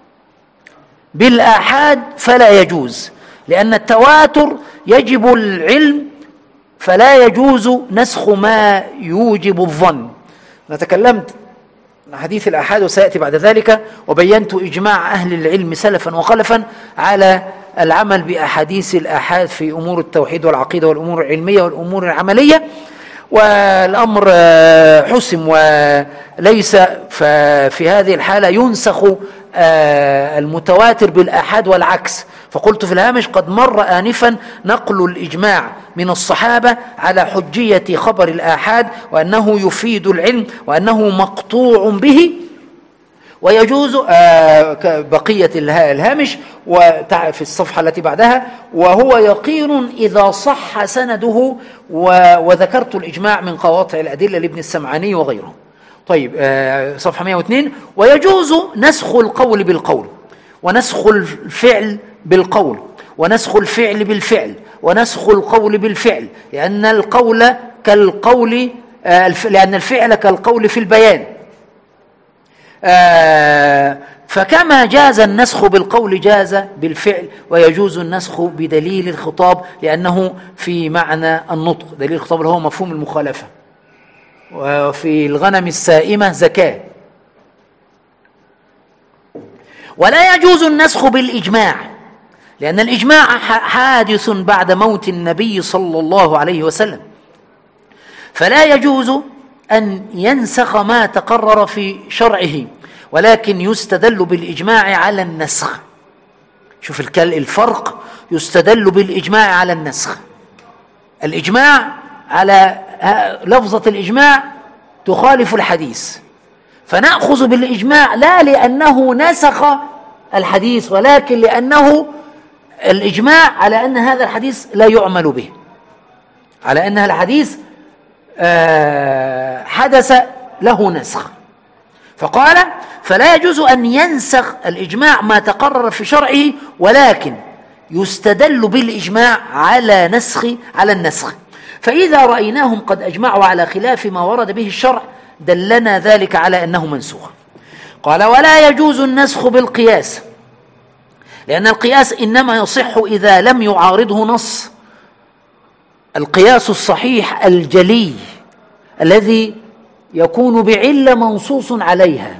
بالآحاد فلا يجوز، لأن التواتر يجب العلم، فلا يجوز نسخ ما يوجب الظن. أنا تكلمت عن حديث الآحاد وسيأتي بعد ذلك، وبينت إجماع أهل العلم سلفا وخلفا على العمل بأحاديث الآحاد في أمور التوحيد والعقيدة والأمور العلمية والأمور العملية، والأمر حسم، وليس في هذه الحالة ينسخ المتواتر بالآحاد والعكس. فقلت في الهامش: قد مر آنفا نقل الإجماع من الصحابة على حجية خبر الآحاد، وأنه يفيد العلم، وأنه مقطوع به، ويجوز بقية الهامش في الصفحة التي بعدها: وهو يقين إذا صح سنده، وذكرت الإجماع من قواطع الأدلة لابن السمعاني وغيره. طيب، صفحة مئة واثنين: ويجوز نسخ القول بالقول، ونسخ الفعل بالقول، ونسخ الفعل بالفعل، ونسخ القول بالفعل، لأن القول كالقول لأن الفعل كالقول في البيان. آه فكما جاز النسخ بالقول جاز بالفعل، ويجوز النسخ بدليل الخطاب، لأنه في معنى النطق. دليل الخطاب اللي هو مفهوم المخالفة. وفي الغنم السائمة زكاة. ولا يجوز النسخ بالإجماع، لأن الإجماع حادث بعد موت النبي صلى الله عليه وسلم، فلا يجوز أن ينسخ ما تقرر في شرعه، ولكن يستدل بالإجماع على النسخ. شوف الفرق، يستدل بالإجماع على النسخ. الإجماع على لفظة الإجماع تخالف الحديث، فنأخذ بالإجماع لا لأنه نسخ الحديث، ولكن لأنه الإجماع على أن هذا الحديث لا يعمل به، على أن الحديث حدث له نسخ. فقال: فلا يجوز أن ينسخ الإجماع ما تقرر في شرعه، ولكن يستدل بالإجماع على نسخ على النسخ. فإذا رأيناهم قد أجمعوا على خلاف ما ورد به الشرع دلنا ذلك على أنه منسوخ. قال: ولا يجوز النسخ بالقياس، لأن القياس إنما يصح إذا لم يعارضه نص، القياس الصحيح الجلي الذي يكون بعلة منصوص عليها،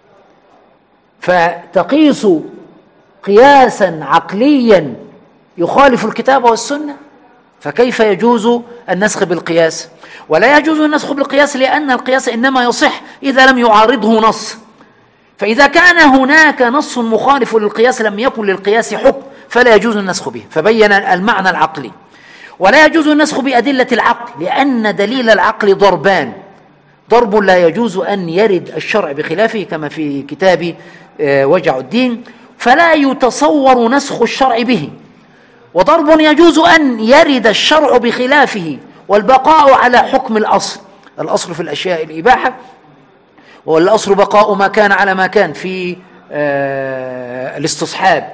فتقيس قياسا عقليا يخالف الكتاب والسنة، فكيف يجوز النسخ بالقياس؟ ولا يجوز النسخ بالقياس لأن القياس إنما يصح إذا لم يعارضه نص، فإذا كان هناك نص مخالف للقياس لم يكن للقياس حكم فلا يجوز النسخ به، فبين المعنى العقلي. ولا يجوز النسخ بأدلة العقل لأن دليل العقل ضربان: ضرب لا يجوز أن يرد الشرع بخلافه كما في كتاب وجع الدين، فلا يتصور نسخ الشرع به، وضرب يجوز أن يرد الشرع بخلافه والبقاء على حكم الأصل. الأصل في الأشياء الإباحة، والأصل بقاء ما كان على ما كان في آه الاستصحاب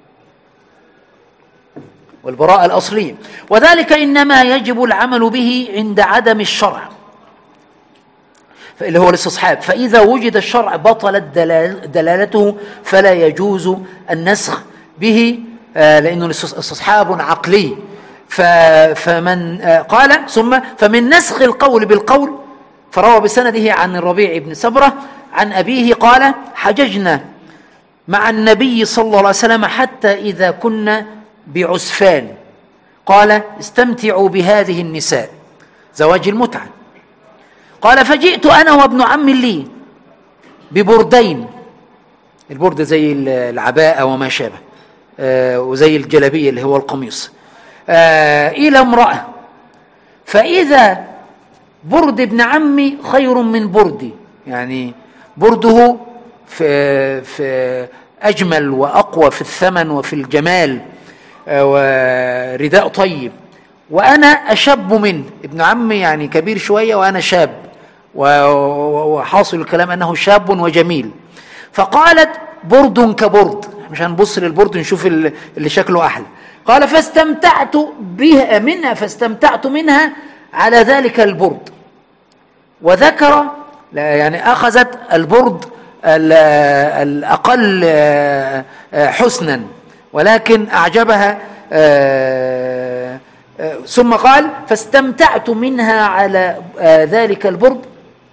والبراءة الأصلية، وذلك إنما يجب العمل به عند عدم الشرع اللي هو الاستصحاب، فإذا وجد الشرع بطلت دلالته فلا يجوز النسخ به آه لأنه الاستصحاب عقلي. فمن آه قال ثم فمن نسخ القول بالقول، فروى بسنده عن الربيع بن سبرة عن أبيه قال: حججنا مع النبي صلى الله عليه وسلم حتى إذا كنا بعسفان، قال: استمتعوا بهذه النساء، زواج المتعة. قال: فجئت أنا وابن عم لي ببردين، البرد زي العباءة وما شابه آه وزي الجلبية اللي هو القميص، آه إلى امرأة، فإذا برد ابن عمي خير من بردي، يعني برده في, في أجمل وأقوى في الثمن وفي الجمال ورداء طيب، وأنا أشب منه، ابن عمي يعني كبير شوية وأنا شاب، وحاصل الكلام أنه شاب وجميل. فقالت: برد كبرد، مش هنبص للبرد نشوف اللي شكله أحلى. قال: فاستمتعت بها منها فاستمتعت منها على ذلك البرد، وذكر يعني أخذت البرد الأقل حسنا ولكن أعجبها، ثم قال: فاستمتعت منها على ذلك البرد،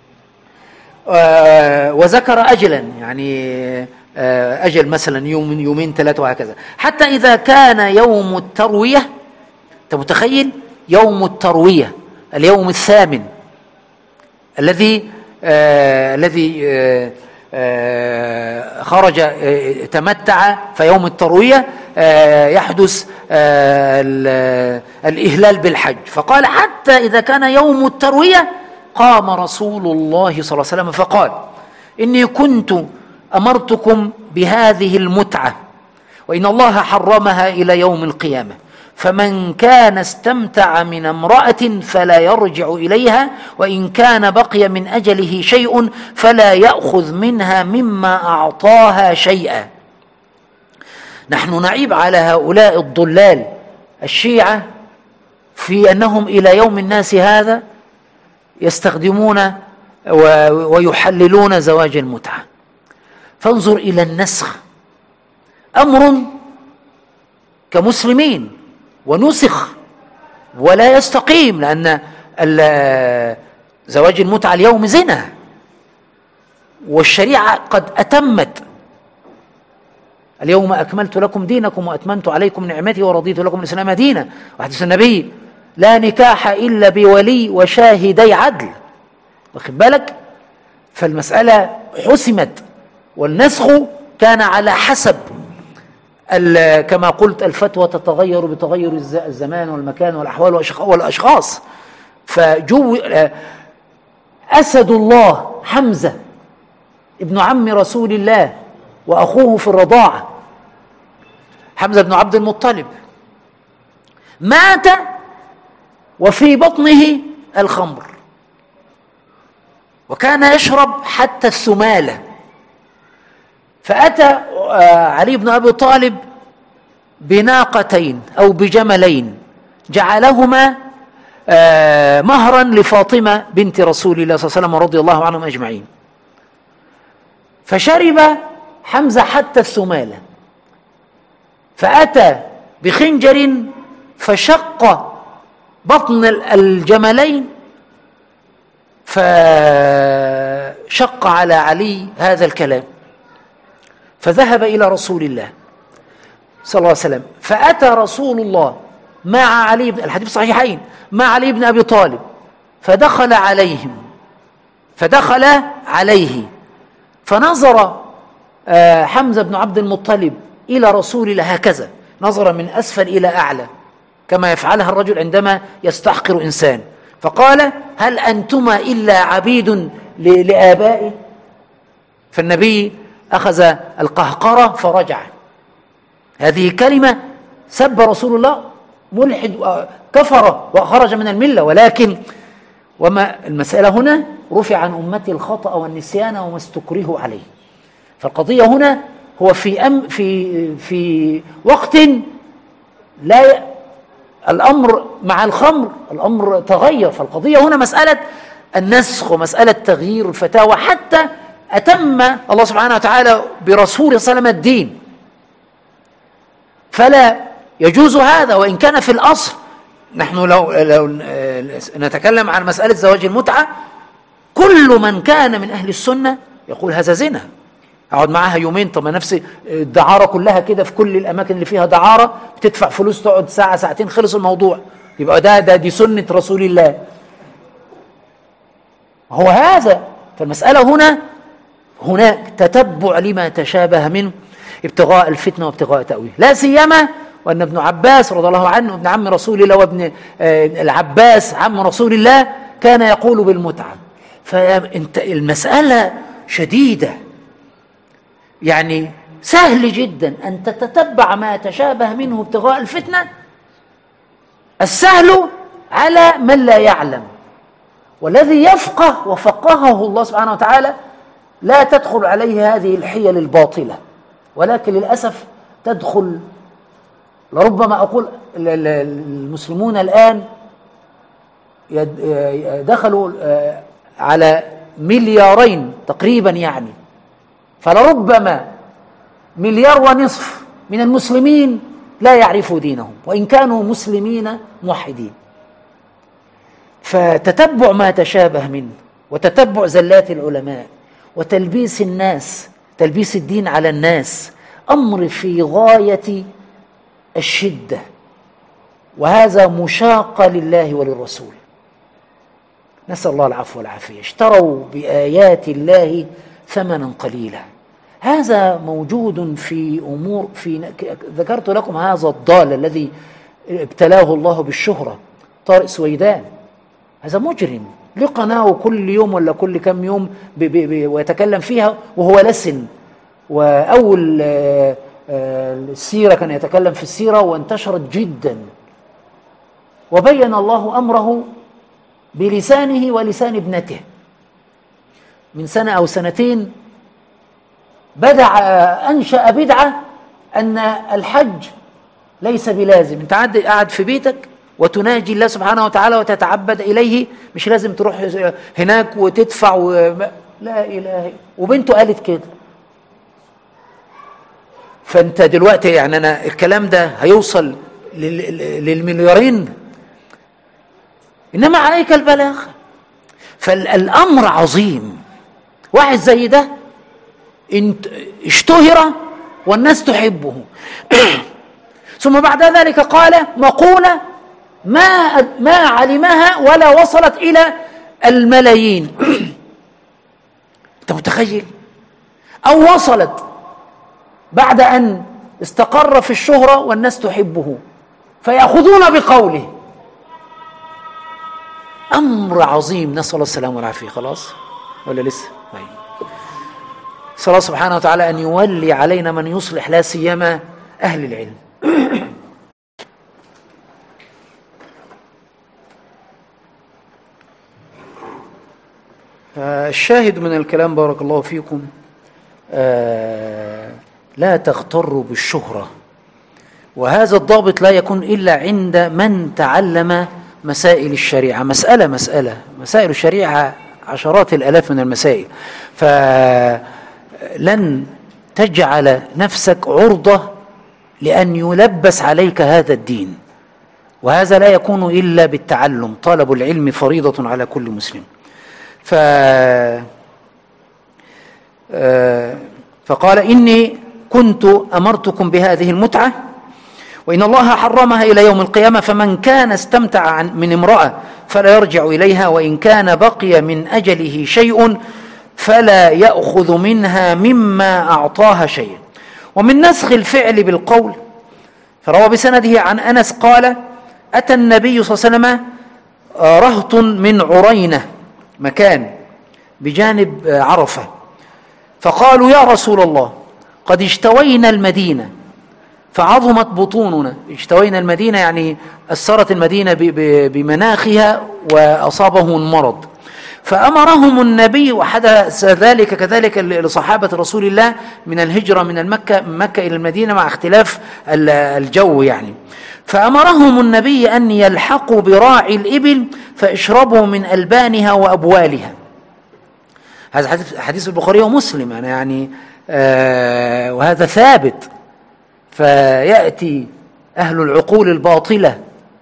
وذكر أجلا يعني أجل مثلا يوم يومين ثلاثة وهكذا، حتى إذا كان يوم التروية، أنت متخيل يوم التروية اليوم الثامن الذي آه الذي آه آه خرج آه تمتع، فيوم التروية آه يحدث آه الإهلال بالحج. فقال: حتى إذا كان يوم التروية قام رسول الله صلى الله عليه وسلم فقال: إني كنت أمرتكم بهذه المتعة وإن الله حرمها إلى يوم القيامة، فمن كان استمتع من امرأة فلا يرجع إليها، وإن كان بقي من أجله شيء فلا يأخذ منها مما أعطاها شيئا. نحن نعيب على هؤلاء الضلال الشيعة في أنهم إلى يوم الناس هذا يستخدمون ويحللون زواج المتعة. فانظر إلى النسخ، أمر كمسلمين ونسخ ولا يستقيم، لأن زواج المتعة اليوم زنا، والشريعة قد أتمت: اليوم أكملت لكم دينكم وأتممت عليكم نعمتي ورضيت لكم الإسلام دينا. وحديث النبي: لا نكاح إلا بولي وشاهدي عدل. واخد بالك؟ فالمسألة حسمت، والنسخ كان على حسب كما قلت الفتوى تتغير بتغير الزمان والمكان والأحوال والأشخاص. فجو أسد الله حمزة ابن عم رسول الله وأخوه في الرضاعة، حمزة بن عبد المطلب، مات وفي بطنه الخمر، وكان يشرب حتى السمالة. فأتى علي بن أبي طالب بناقتين أو بجملين جعلهما مهرا لفاطمة بنت رسول الله صلى الله عليه وسلم رضي الله عنهم أجمعين. فشرب حمزة حتى السمالة، فأتى بخنجر فشق بطن الجملين، فشق على علي هذا الكلام، فذهب إلى رسول الله صلى الله عليه وسلم، فأتى رسول الله مع علي بن الحديث صحيحين مع علي بن أبي طالب، فدخل عليهم فدخل عليه فنظر حمزة بن عبد المطلب إلى رسول الله هكذا، نظر من أسفل إلى أعلى كما يفعلها الرجل عندما يستحقر إنسان، فقال: هل أنتما إلا عبيد لآبائي؟ فالنبي أخذ القهقرة فرجع. هذه كلمة سب رسول الله، ملحد كفر وخرج من الملة، ولكن وما المسألة هنا رفع عن أمتي الخطأ والنسيان وما استكرهوا عليه. فالقضية هنا هو في أم في في وقت لا ي... الأمر مع الخمر الأمر تغير، فالقضية هنا مسألة النسخ ومسألة تغيير الفتاوى، حتى أتم الله سبحانه وتعالى برسول صلى الله عليه وسلم الدين، فلا يجوز هذا. وإن كان في الأصل نحن لو, لو نتكلم عن مسألة زواج المتعة، كل من كان من أهل السنة يقول هذا زنا، اقعد معاها يومين، طب نفس الدعارة كلها كده في كل الأماكن اللي فيها دعارة بتدفع فلوس تقعد ساعة ساعتين خلص الموضوع، يبقى ده ده دي سنة رسول الله، هو هذا. فالمسألة هنا هناك تتبع لما تشابه منه ابتغاء الفتنة وابتغاء تأويل، لا سيما وأن ابن عباس رضي الله عنه ابن عم رسول الله وابن العباس عم رسول الله كان يقول بالمتعة. فانت المسألة شديدة، يعني سهل جدا أن تتتبع ما تشابه منه ابتغاء الفتنة، السهل على من لا يعلم، والذي يفقه وفقهه الله سبحانه وتعالى لا تدخل عليه هذه الحيل الباطلة، ولكن للأسف تدخل. لربما أقول المسلمون الآن دخلوا على مليارين تقريبا يعني، فلربما مليار ونصف من المسلمين لا يعرفوا دينهم وإن كانوا مسلمين موحدين. فتتبع ما تشابه منه وتتبع زلات العلماء وتلبيس الناس، تلبيس الدين على الناس، أمر في غاية الشدة، وهذا مشاق لله وللرسول. نسأل الله العفو والعافية. اشتروا بآيات الله ثمنا قليلا، هذا موجود في أمور في ذكرت لكم هذا الضال الذي ابتلاه الله بالشهرة، طارق سويدان، هذا مجرم له قناة كل يوم ولا كل كم يوم بي بي بي ويتكلم فيها وهو لسن، وأول السيرة كان يتكلم في السيرة وانتشرت جدا، وبين الله أمره بلسانه ولسان ابنته. من سنة أو سنتين بدع أنشأ بدعة أن الحج ليس بلازم، أنت قاعد في بيتك وتناجي الله سبحانه وتعالى وتتعبد إليه، مش لازم تروح هناك وتدفع و... لا إله. وبنته قالت كده. فأنت دلوقتي يعني أنا الكلام ده هيوصل لل... للمليارين، إنما عليك البلاغ. فالأمر عظيم. واحد زي ده انت اشتهر والناس تحبه ثم بعد ذلك قال مقولة ما ما علمها ولا وصلت إلى الملايين أنت متخيل؟ أو وصلت بعد أن استقر في الشهرة والناس تحبه فيأخذون بقوله. أمر عظيم، نسأل الله السلامة والعافية. خلاص ولا لسه؟ طيب. نسأل الله سبحانه وتعالى أن يولي علينا من يصلح، لا سيما أهل العلم. الشاهد من الكلام بارك الله فيكم، آه لا تغتروا بالشهرة، وهذا الضابط لا يكون إلا عند من تعلم مسائل الشريعة. مسألة مسألة مسائل الشريعة عشرات الآلاف من المسائل، فلن تجعل نفسك عرضة لأن يلبس عليك هذا الدين. وهذا لا يكون إلا بالتعلم. طلب العلم فريضة على كل مسلم. ف فقال إني كنت أمرتكم بهذه المتعة وإن الله حرمها إلى يوم القيامة، فمن كان استمتع من امرأة فلا يرجع إليها، وإن كان بقي من أجله شيء فلا يأخذ منها مما أعطاها شيئا. ومن نسخ الفعل بالقول، فروى بسنده عن أنس قال: أتى النبي صلى الله عليه وسلم رهط من عرينة، مكان بجانب عرفة، فقالوا: يا رسول الله قد اشتوينا المدينة فعظمت بطوننا. اشتوينا المدينة يعني أثرت المدينة بمناخها وأصابهم المرض، فأمرهم النبي، وحدث ذلك كذلك لصحابة رسول الله من الهجرة من المكة من مكة إلى المدينة مع اختلاف الجو يعني، فأمرهم النبي أن يلحقوا براعي الإبل فاشربوا من ألبانها وأبوالها. هذا حديث البخاري ومسلم أنا يعني آه وهذا ثابت. فيأتي أهل العقول الباطلة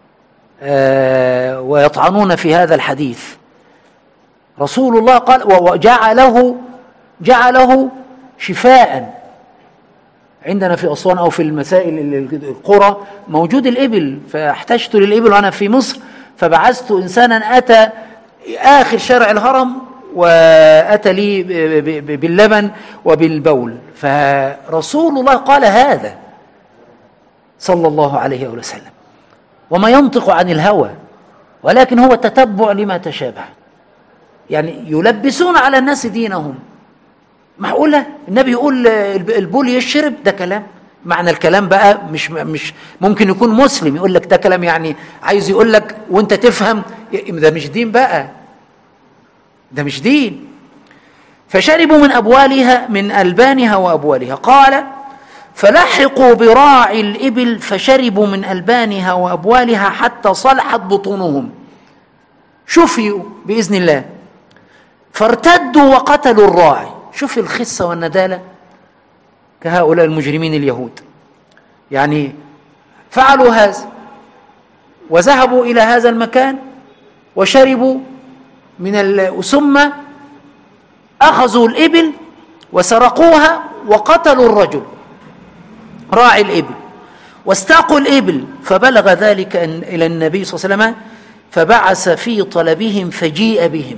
آه ويطعنون في هذا الحديث. رسول الله قال وجعله جعله شفاء. عندنا في أسوان أو في المسائل القرى موجود الإبل، فاحتجت للإبل وأنا في مصر، فبعثت إنسانا أتى آخر شارع الهرم وأتى لي باللبن وبالبول. فرسول الله قال هذا صلى الله عليه وسلم، وما ينطق عن الهوى، ولكن هو تتبع لما تشابه. يعني يلبسون على الناس دينهم. معقولة النبي يقول البول يشرب؟ ده كلام. معنى الكلام بقى مش مش ممكن يكون مسلم يقول لك ده كلام، يعني عايز يقول لك وانت تفهم ده مش دين بقى، ده مش دين. فشربوا من أبوالها من ألبانها وأبوالها. قال: فلحقوا براعي الإبل فشربوا من ألبانها وأبوالها حتى صلحت بطونهم، شفيوا بإذن الله، فارتدوا وقتلوا الراعي. شوف الخسة والندالة كهؤلاء المجرمين اليهود، يعني فعلوا هذا وذهبوا إلى هذا المكان وشربوا من ال... ثم أخذوا الإبل وسرقوها وقتلوا الرجل راعي الإبل واستاقوا الإبل، فبلغ ذلك إلى النبي صلى الله عليه وسلم فبعث في طلبهم فجيء بهم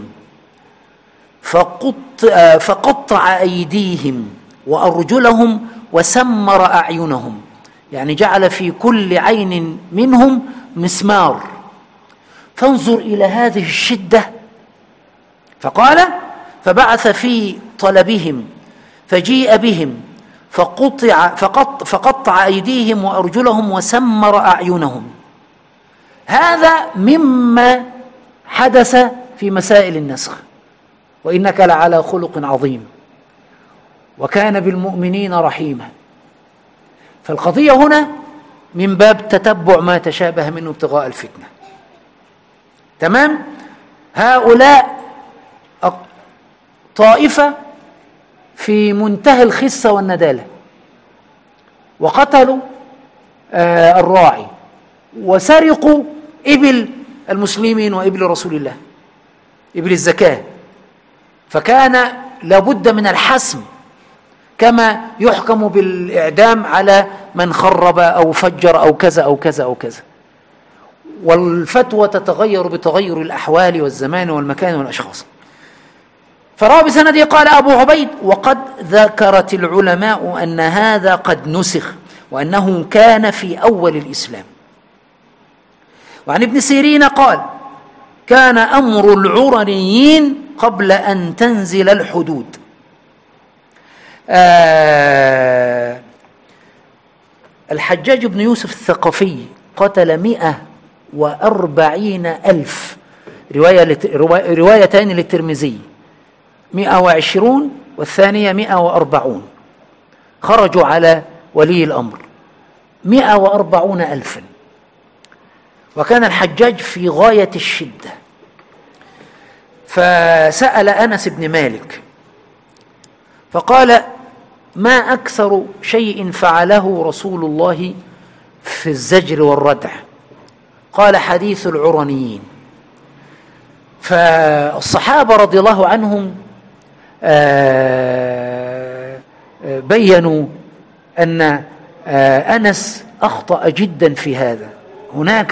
فقطع, فقطع أيديهم وأرجلهم وسمر أعينهم، يعني جعل في كل عين منهم مسمار. فانظر إلى هذه الشدة. فقال: فبعث في طلبهم فجيء بهم فقطع, فقط فقطع أيديهم وأرجلهم وسمر أعينهم. هذا مما حدث في مسائل النسخ. وإنك لعلى خلق عظيم وكان بالمؤمنين رحيما. فالقضية هنا من باب تتبع ما تشابه منه ابتغاء الفتنة. تمام؟ هؤلاء طائفة في منتهى الخسة والندالة، وقتلوا آه الراعي وسرقوا إبل المسلمين وإبل رسول الله، إبل الزكاة. فكان لابد من الحسم، كما يحكم بالإعدام على من خرب أو فجر أو كذا أو كذا أو كذا. والفتوى تتغير بتغير الأحوال والزمان والمكان والأشخاص. فروى بسنده قال أبو عبيد: وقد ذكرت العلماء أن هذا قد نسخ وأنه كان في أول الإسلام. وعن ابن سيرين قال: كان أمر العرنيين قبل أن تنزل الحدود. آه الحجاج بن يوسف الثقفي قتل مئة وأربعين ألف، رواية روايتين للترمذي، مئة وعشرون والثانية مئة وأربعون. خرجوا على ولي الأمر مئة وأربعون ألفا. وكان الحجاج في غاية الشدة. فسأل أنس بن مالك فقال: ما أكثر شيء فعله رسول الله في الزجر والردع؟ قال حديث العرنيين. فالصحابة رضي الله عنهم بيّنوا أن أنس أخطأ جدا في هذا. هناك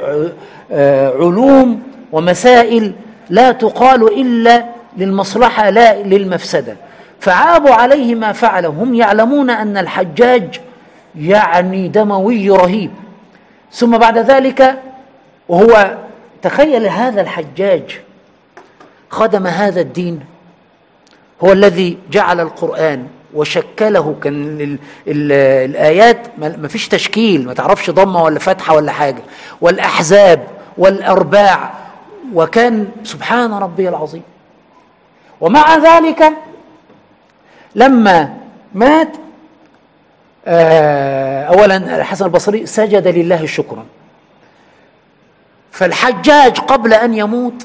علوم ومسائل لا تقال إلا للمصلحة لا للمفسدة، فعابوا عليه ما فعله. هم يعلمون أن الحجاج يعني دموي رهيب. ثم بعد ذلك وهو تخيل هذا الحجاج خدم هذا الدين، هو الذي جعل القرآن وشكله. كان ال ال الآيات ما فيش تشكيل، ما تعرفش ضمة ولا فتحة ولا حاجة، والأحزاب والأرباع، وكان سبحان ربي العظيم. ومع ذلك لما مات أولا الحسن البصري سجد لله شكرا. فالحجاج قبل أن يموت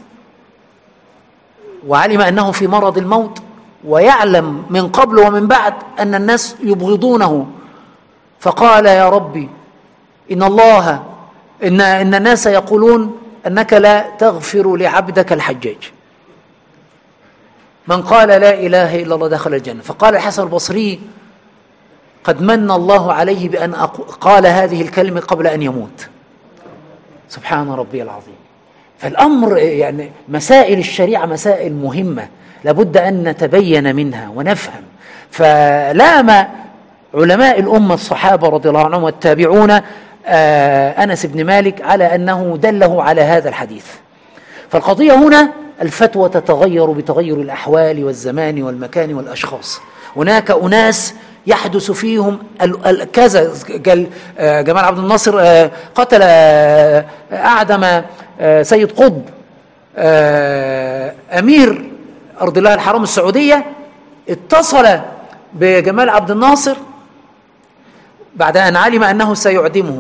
وعلم أنه في مرض الموت، ويعلم من قبل ومن بعد أن الناس يبغضونه، فقال يا ربي إن الله إن, إن الناس يقولون أنك لا تغفر لعبدك الحجاج، من قال لا إله إلا الله دخل الجنة. فقال الحسن البصري قد من الله عليه بأن قال هذه الكلمة قبل أن يموت. سبحان ربي العظيم. فالأمر يعني مسائل الشريعة مسائل مهمة لابد أن نتبين منها ونفهم. فلام علماء الأمة الصحابة رضي الله عنهم والتابعون أنس بن مالك على أنه دله على هذا الحديث. فالقضية هنا الفتوى تتغير بتغير الأحوال والزمان والمكان والأشخاص. هناك أناس يحدث فيهم كذا. قال جمال عبد الناصر قتل أعدم سيد قطب أمير أرض الله الحرام السعودية، اتصل بجمال عبد الناصر بعد أن علم أنه سيعدمه،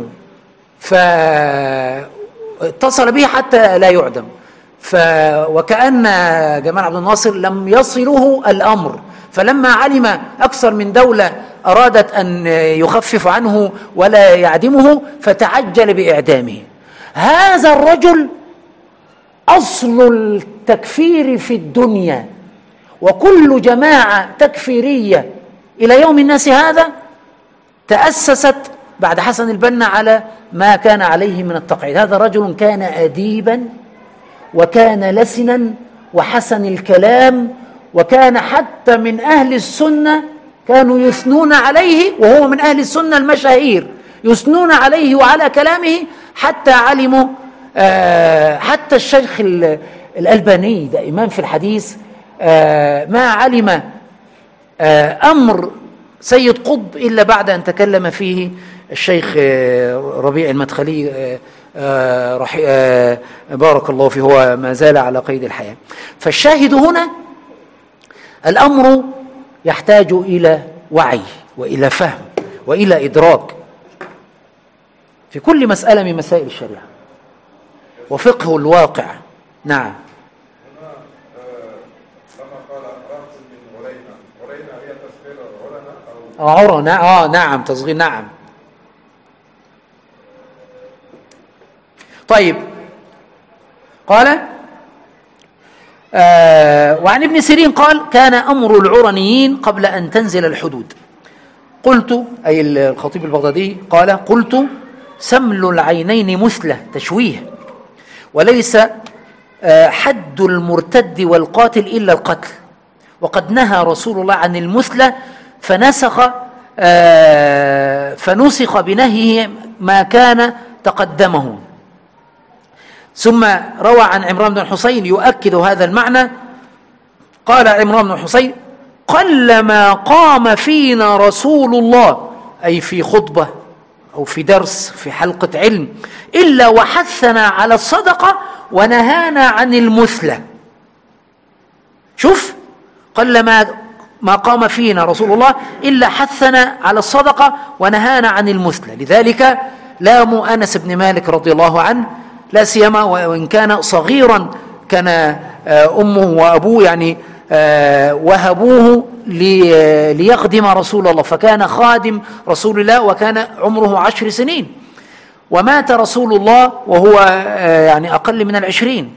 فاتصل به حتى لا يعدم. وكأن جمال عبد الناصر لم يصله الأمر، فلما علم أكثر من دولة أرادت أن يخفف عنه ولا يعدمه فتعجل بإعدامه. هذا الرجل أصل التكفير في الدنيا، وكل جماعة تكفيرية إلى يوم الناس هذا تأسست بعد حسن البنا على ما كان عليه من التقعيد. هذا رجل كان أديبا وكان لسنا وحسن الكلام، وكان حتى من أهل السنة كانوا يثنون عليه، وهو من أهل السنة المشاهير يثنون عليه وعلى كلامه، حتى علموا آه حتى الشيخ الألباني ده إمام في الحديث آه ما علم آه أمر سيد قطب إلا بعد أن تكلم فيه الشيخ آه ربيع المدخلي آه آه رح آه بارك الله فيه، هو ما زال على قيد الحياة. فالشاهد هنا الأمر يحتاج إلى وعي وإلى فهم وإلى إدراك في كل مسألة من مسائل الشريعة وفقه الواقع. نعم. عرنا اه نعم تصغير. نعم. طيب قال آه وعن ابن سيرين قال كان أمر العرنيين قبل أن تنزل الحدود. قلت أي الخطيب البغدادي قال قلت سمل العينين مثلة تشويه، وليس آه حد المرتد والقاتل إلا القتل، وقد نهى رسول الله عن المثلة فنسخ آه فنسخ بنهيه ما كان تقدمه. ثم روى عن عمران بن الحصين يؤكد هذا المعنى. قال عمران بن الحصين قلما قام فينا رسول الله، أي في خطبة أو في درس في حلقة علم، إلا وحثنا على الصدقة ونهانا عن المثلة. شوف، قلما ما قام فينا رسول الله إلا حثنا على الصدقة ونهانا عن المثلة. لذلك لاموا أنس بن مالك رضي الله عنه، لا سيما وإن كان صغيرا، كان أمه وأبوه يعني وهبوه ليخدم رسول الله، فكان خادم رسول الله وكان عمره عشر سنين. ومات رسول الله وهو يعني أقل من العشرين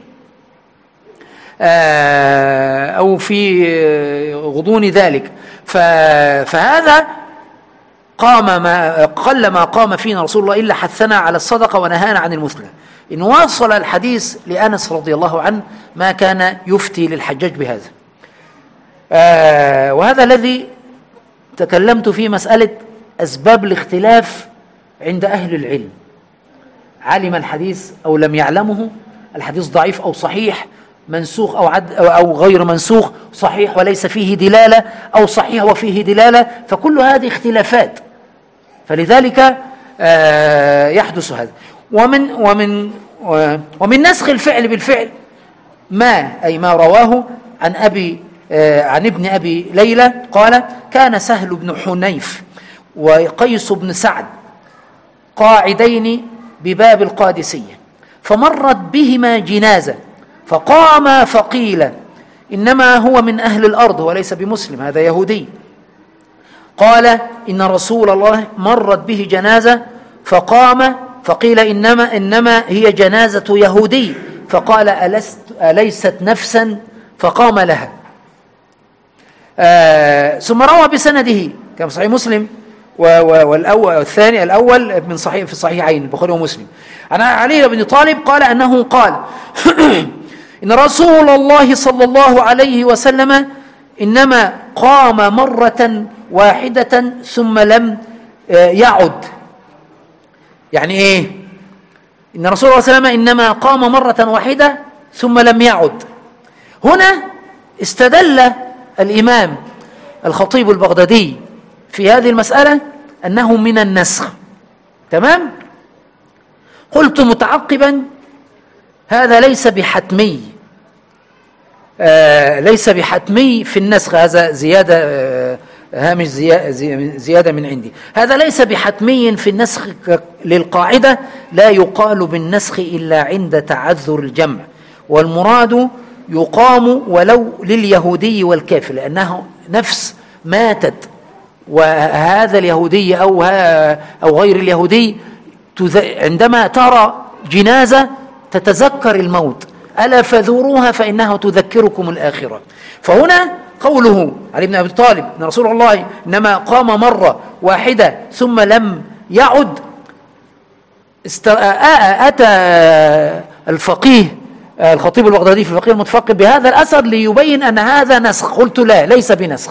أو في غضون ذلك. فهذا قام ما قل ما قام فينا رسول الله إلا حثنا على الصدقة ونهانا عن المثلى. إن وصل الحديث لأنس رضي الله عنه ما كان يفتي للحجاج بهذا. وهذا الذي تكلمت في مسألة أسباب الاختلاف عند أهل العلم، علم الحديث أو لم يعلمه، الحديث ضعيف أو صحيح، منسوخ أو, عد أو غير منسوخ، صحيح وليس فيه دلالة أو صحيح وفيه دلالة، فكل هذه اختلافات، فلذلك يحدث هذا. ومن, ومن, ومن نسخ الفعل بالفعل ما أي ما رواه عن أبي عن ابن أبي ليلى قال: كان سهل بن حنيف وقيس بن سعد قاعدين بباب القادسية، فمرت بهما جنازة فقام فقيل: إنما هو من أهل الأرض وليس بمسلم، هذا يهودي. قال: إن رسول الله مرت به جنازة فقام فقيل: إنما, إنما هي جنازة يهودي. فقال: ألست أليست نفسا؟ فقام لها. آه ثم روى بسنده كما صحيح مسلم والأول الثاني الأول من صحيح في الصحيحين البخاري ومسلم عن علي بن طالب قال أنه قال: إن رسول الله صلى الله عليه وسلم إنما قام مرة واحدة ثم لم يعد. يعني إيه؟ إن رسول الله صلى الله عليه وسلم إنما قام مرة واحدة ثم لم يعد. هنا استدل الإمام الخطيب البغدادي في هذه المسألة أنه من النسخ. تمام؟ قلت متعقبا: هذا ليس بحتمي، آه ليس بحتمي في النسخ، هذا زيادة آه هامش زيادة من عندي، هذا ليس بحتمي في النسخ للقاعدة لا يقال بالنسخ إلا عند تعذر الجمع، والمراد يقام ولو لليهودي والكافر، لأنه نفس ماتت، وهذا اليهودي أو, أو غير اليهودي عندما ترى جنازة تتذكر الموت، ألا فذوروها فإنها تذكركم الآخرة. فهنا قوله علي بن أبي طالب أن رسول الله إنما قام مرة واحدة ثم لم يعد، أتى الفقيه الخطيب البغدادي في الفقيه المتفقه بهذا الأثر ليبين أن هذا نسخ. قلت لا، ليس بنسخ.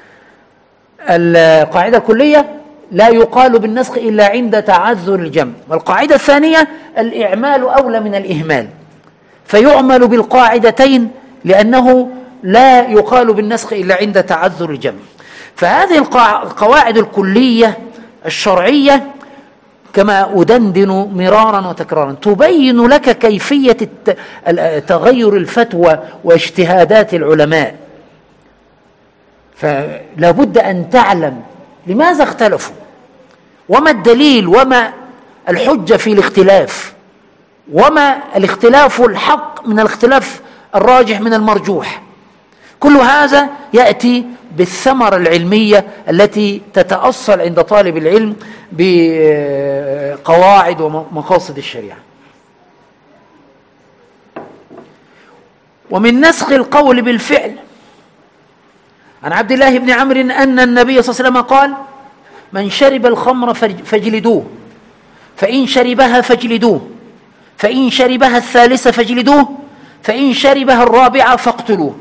القاعدة الكلية لا يقال بالنسخ إلا عند تعذر الجمع، والقاعدة الثانية الإعمال أولى من الإهمال، فيعمل بالقاعدتين لأنه لا يقال بالنسخ إلا عند تعذر الجمع. فهذه القواعد الكلية الشرعية كما أدندن مرارا وتكرارا تبين لك كيفية تغير الفتوى واجتهادات العلماء، فلا بد أن تعلم لماذا اختلفوا، وما الدليل، وما الحجة في الاختلاف، وما الاختلاف الحق من الاختلاف الراجح من المرجوح. كل هذا يأتي بالثمرة العلمية التي تتأصل عند طالب العلم بقواعد ومقاصد الشريعة. ومن نسخ القول بالفعل عن عبد الله بن عمرو أن النبي صلى الله عليه وسلم قال: من شرب الخمر فاجلدوه، فإن شربها فاجلدوه، فإن شربها الثالثة فاجلدوه، فإن شربها الرابعة فاقتلوه.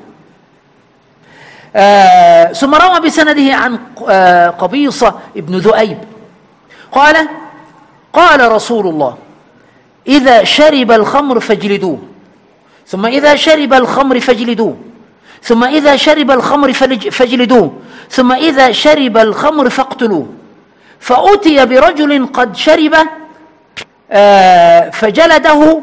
آه ثم روى بسنده عن آه قبيصة ابن ذؤيب قال: قال رسول الله: إذا شرب الخمر فاجلدوه، ثم إذا شرب الخمر فاجلدوه، ثم إذا شرب الخمر فاجلدوه، ثم إذا شرب الخمر فاقتلوه. فأتي برجل قد شرب آه فجلده،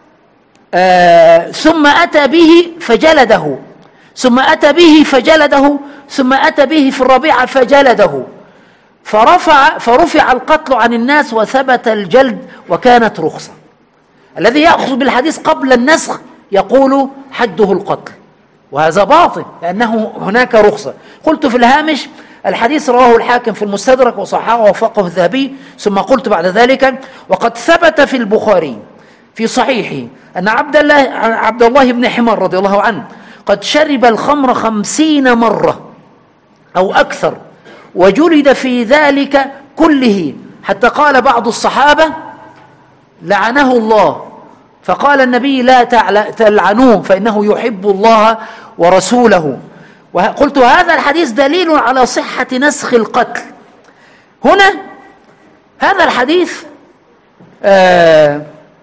آه ثم أتى به فجلده، ثم أتى به فجلده، ثم أتى به في الرابعة فجلده، فرفع, فرفع القتل عن الناس وثبت الجلد وكانت رخصة. الذي يأخذ بالحديث قبل النسخ يقول حده القتل، وهذا باطل لأنه هناك رخصة. قلت في الهامش: الحديث رواه الحاكم في المستدرك وصححه ووافقه الذهبي. ثم قلت بعد ذلك: وقد ثبت في البخاري في صحيحه أن عبد الله عبد الله بن حمار رضي الله عنه قد شرب الخمر خمسين مرة أو أكثر، وجلد في ذلك كله، حتى قال بعض الصحابة: لعنه الله. فقال النبي: لا تلعنوه فإنه يحب الله ورسوله. وقلت: هذا الحديث دليل على صحة نسخ القتل. هنا هذا الحديث آه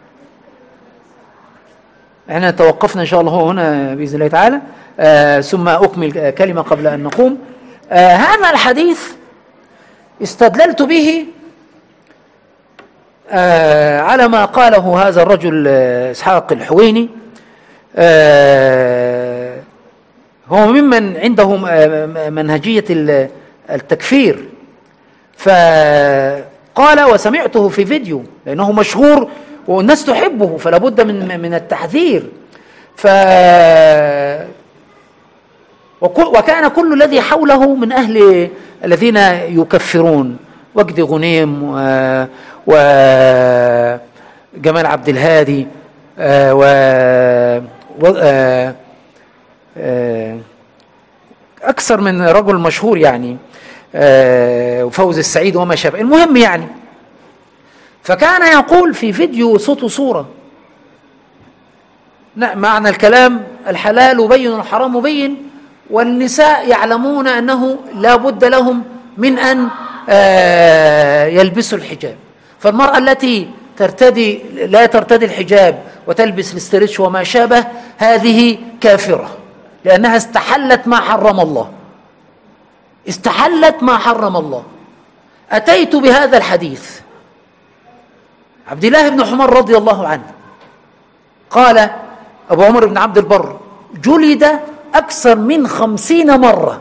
احنا توقفنا إن شاء الله هنا بإذن الله تعالى، آه ثم أكمل كلمة قبل أن نقوم. آه هذا الحديث استدللت به آه على ما قاله هذا الرجل آه إسحاق الحويني، آه هو ممن عنده منهجية التكفير. فقال، وسمعته في فيديو لأنه مشهور والناس تحبه، فلا بد من من التحذير. ف وكان كل الذي حوله من أهل الذين يكفرون، وجدي غنيم وجمال عبد الهادي و أكثر من رجل مشهور يعني، وفوز السعيد وما شابه. المهم يعني، فكان يقول في فيديو صوت وصورة: معنى الكلام الحلال بين والحرام بين، والنساء يعلمون أنه لا بد لهم من أن يلبسوا الحجاب. فالمرأة التي ترتدي لا ترتدي الحجاب وتلبس الاسترتش وما شابه هذه كافرة، لأنها استحلت ما حرم الله، استحلت ما حرم الله. أتيت بهذا الحديث عبد الله بن حمار رضي الله عنه، قال أبو عمر بن عبد البر: جلد أكثر من خمسين مرة،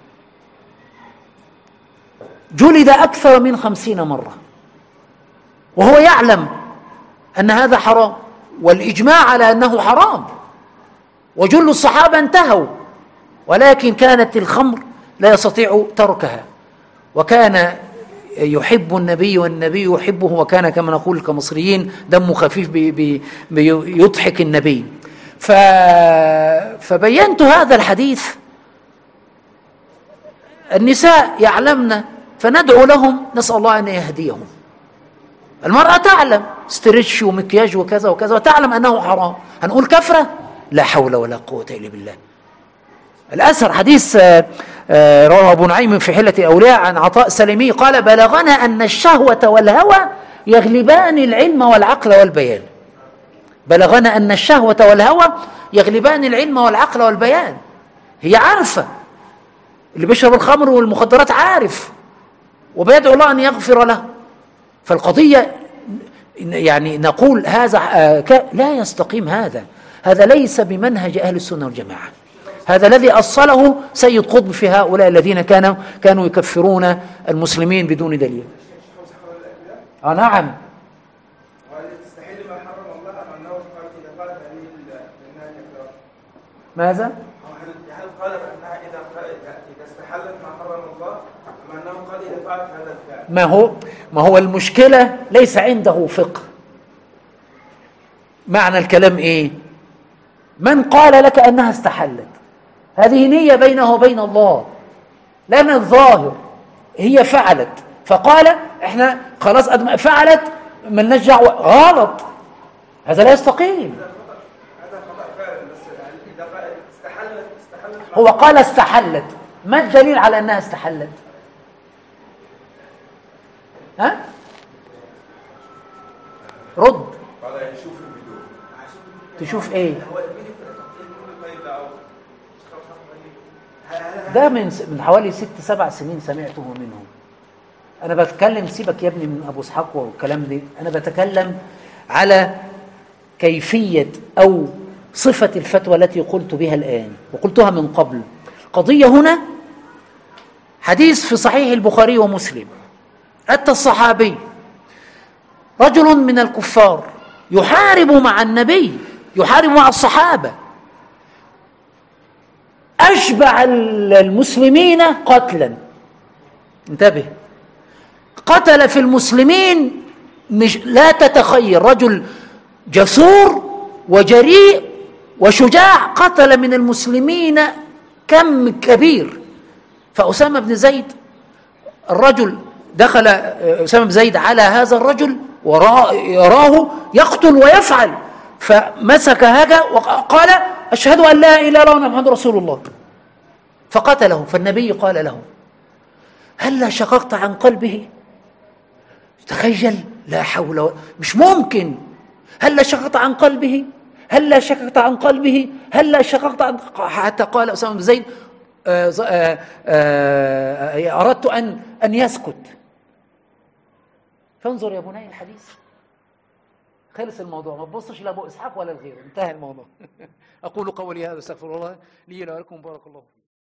جلد أكثر من خمسين مرة، وهو يعلم أن هذا حرام، والإجماع على أنه حرام، وجل الصحابة انتهوا، ولكن كانت الخمر لا يستطيع تركها، وكان يحب النبي والنبي يحبه، وكان كما نقول كمصريين دمه خفيف بي بي بيضحك النبي. ف... فبينت هذا الحديث. النساء يعلمن فندعو لهم، نسأل الله أن يهديهم. المرأة تعلم استرتش ومكياج وكذا وكذا وتعلم أنه حرام، هنقول كفرة؟ لا حول ولا قوة إلا بالله. الأثر حديث رواه أبو نعيم في حلة الأولياء عن عطاء سلمي قال: بلغنا أن الشهوة والهوى يغلبان العلم والعقل والبيان. بلغنا أن الشهوة والهوى يغلبان العلم والعقل والبيان. هي عارفة، اللي بيشرب الخمر والمخدرات عارف، وبيدعو الله أن يغفر له. فالقضية يعني نقول هذا لا يستقيم، هذا هذا ليس بمنهج أهل السنة والجماعة. هذا الذي أصله سيد قطب في هؤلاء الذين كانوا كانوا يكفرون المسلمين بدون دليل. آه نعم. ماذا؟ هل قال بأنها إذا إذا استحلت ما حرم الله، أم أنه قال إذا فعلت هذا الفعل؟ ما هو ما هو المشكلة ليس عنده فقه. معنى الكلام إيه؟ من قال لك أنها استحلت؟ هذه نية بينه وبين الله، لأن الظاهر هي فعلت، فقال إحنا خلاص فعلت من نرجع. غلط، هذا لا يستقيم. هو قال استحلت، ما الدليل على أنها استحلت؟ ها؟ رد. تشوف ايه؟ ده من من حوالي ست سبع سنين سمعته منهم. انا بتكلم، سيبك يا ابني من ابو اسحاق والكلام ده، انا بتكلم على كيفية او صفة الفتوى التي قلت بها الآن وقلتها من قبل. قضية هنا حديث في صحيح البخاري ومسلم، أتى الصحابي رجل من الكفار يحارب مع النبي، يحارب مع الصحابة، أشبع المسلمين قتلا، انتبه، قتل في المسلمين، مش لا تتخيل، رجل جسور وجريء وشجاع قتل من المسلمين كم كبير. فأسامة بن زيد، الرجل دخل أسامة بن زيد على هذا الرجل ويراه يقتل ويفعل، فمسك هذا وقال أشهد أن لا إله إلا الله وأن محمد رسول الله، فقتله. فالنبي قال له هل شققت عن قلبه؟ تخيل، لا حول ولا، مش ممكن. هل شققت عن قلبه؟ هل شققت عن قلبه؟ هل شققت عن، حتى قال أسامة بن زيد آآ آآ أردت أن أن يسكت. فانظر يا بني الحديث، خلص الموضوع، ما تبصش لأبو إسحاق ولا لغيره، انتهى الموضوع. أقول قولي هذا، استغفر الله لي ولكم، بارك الله فيكم.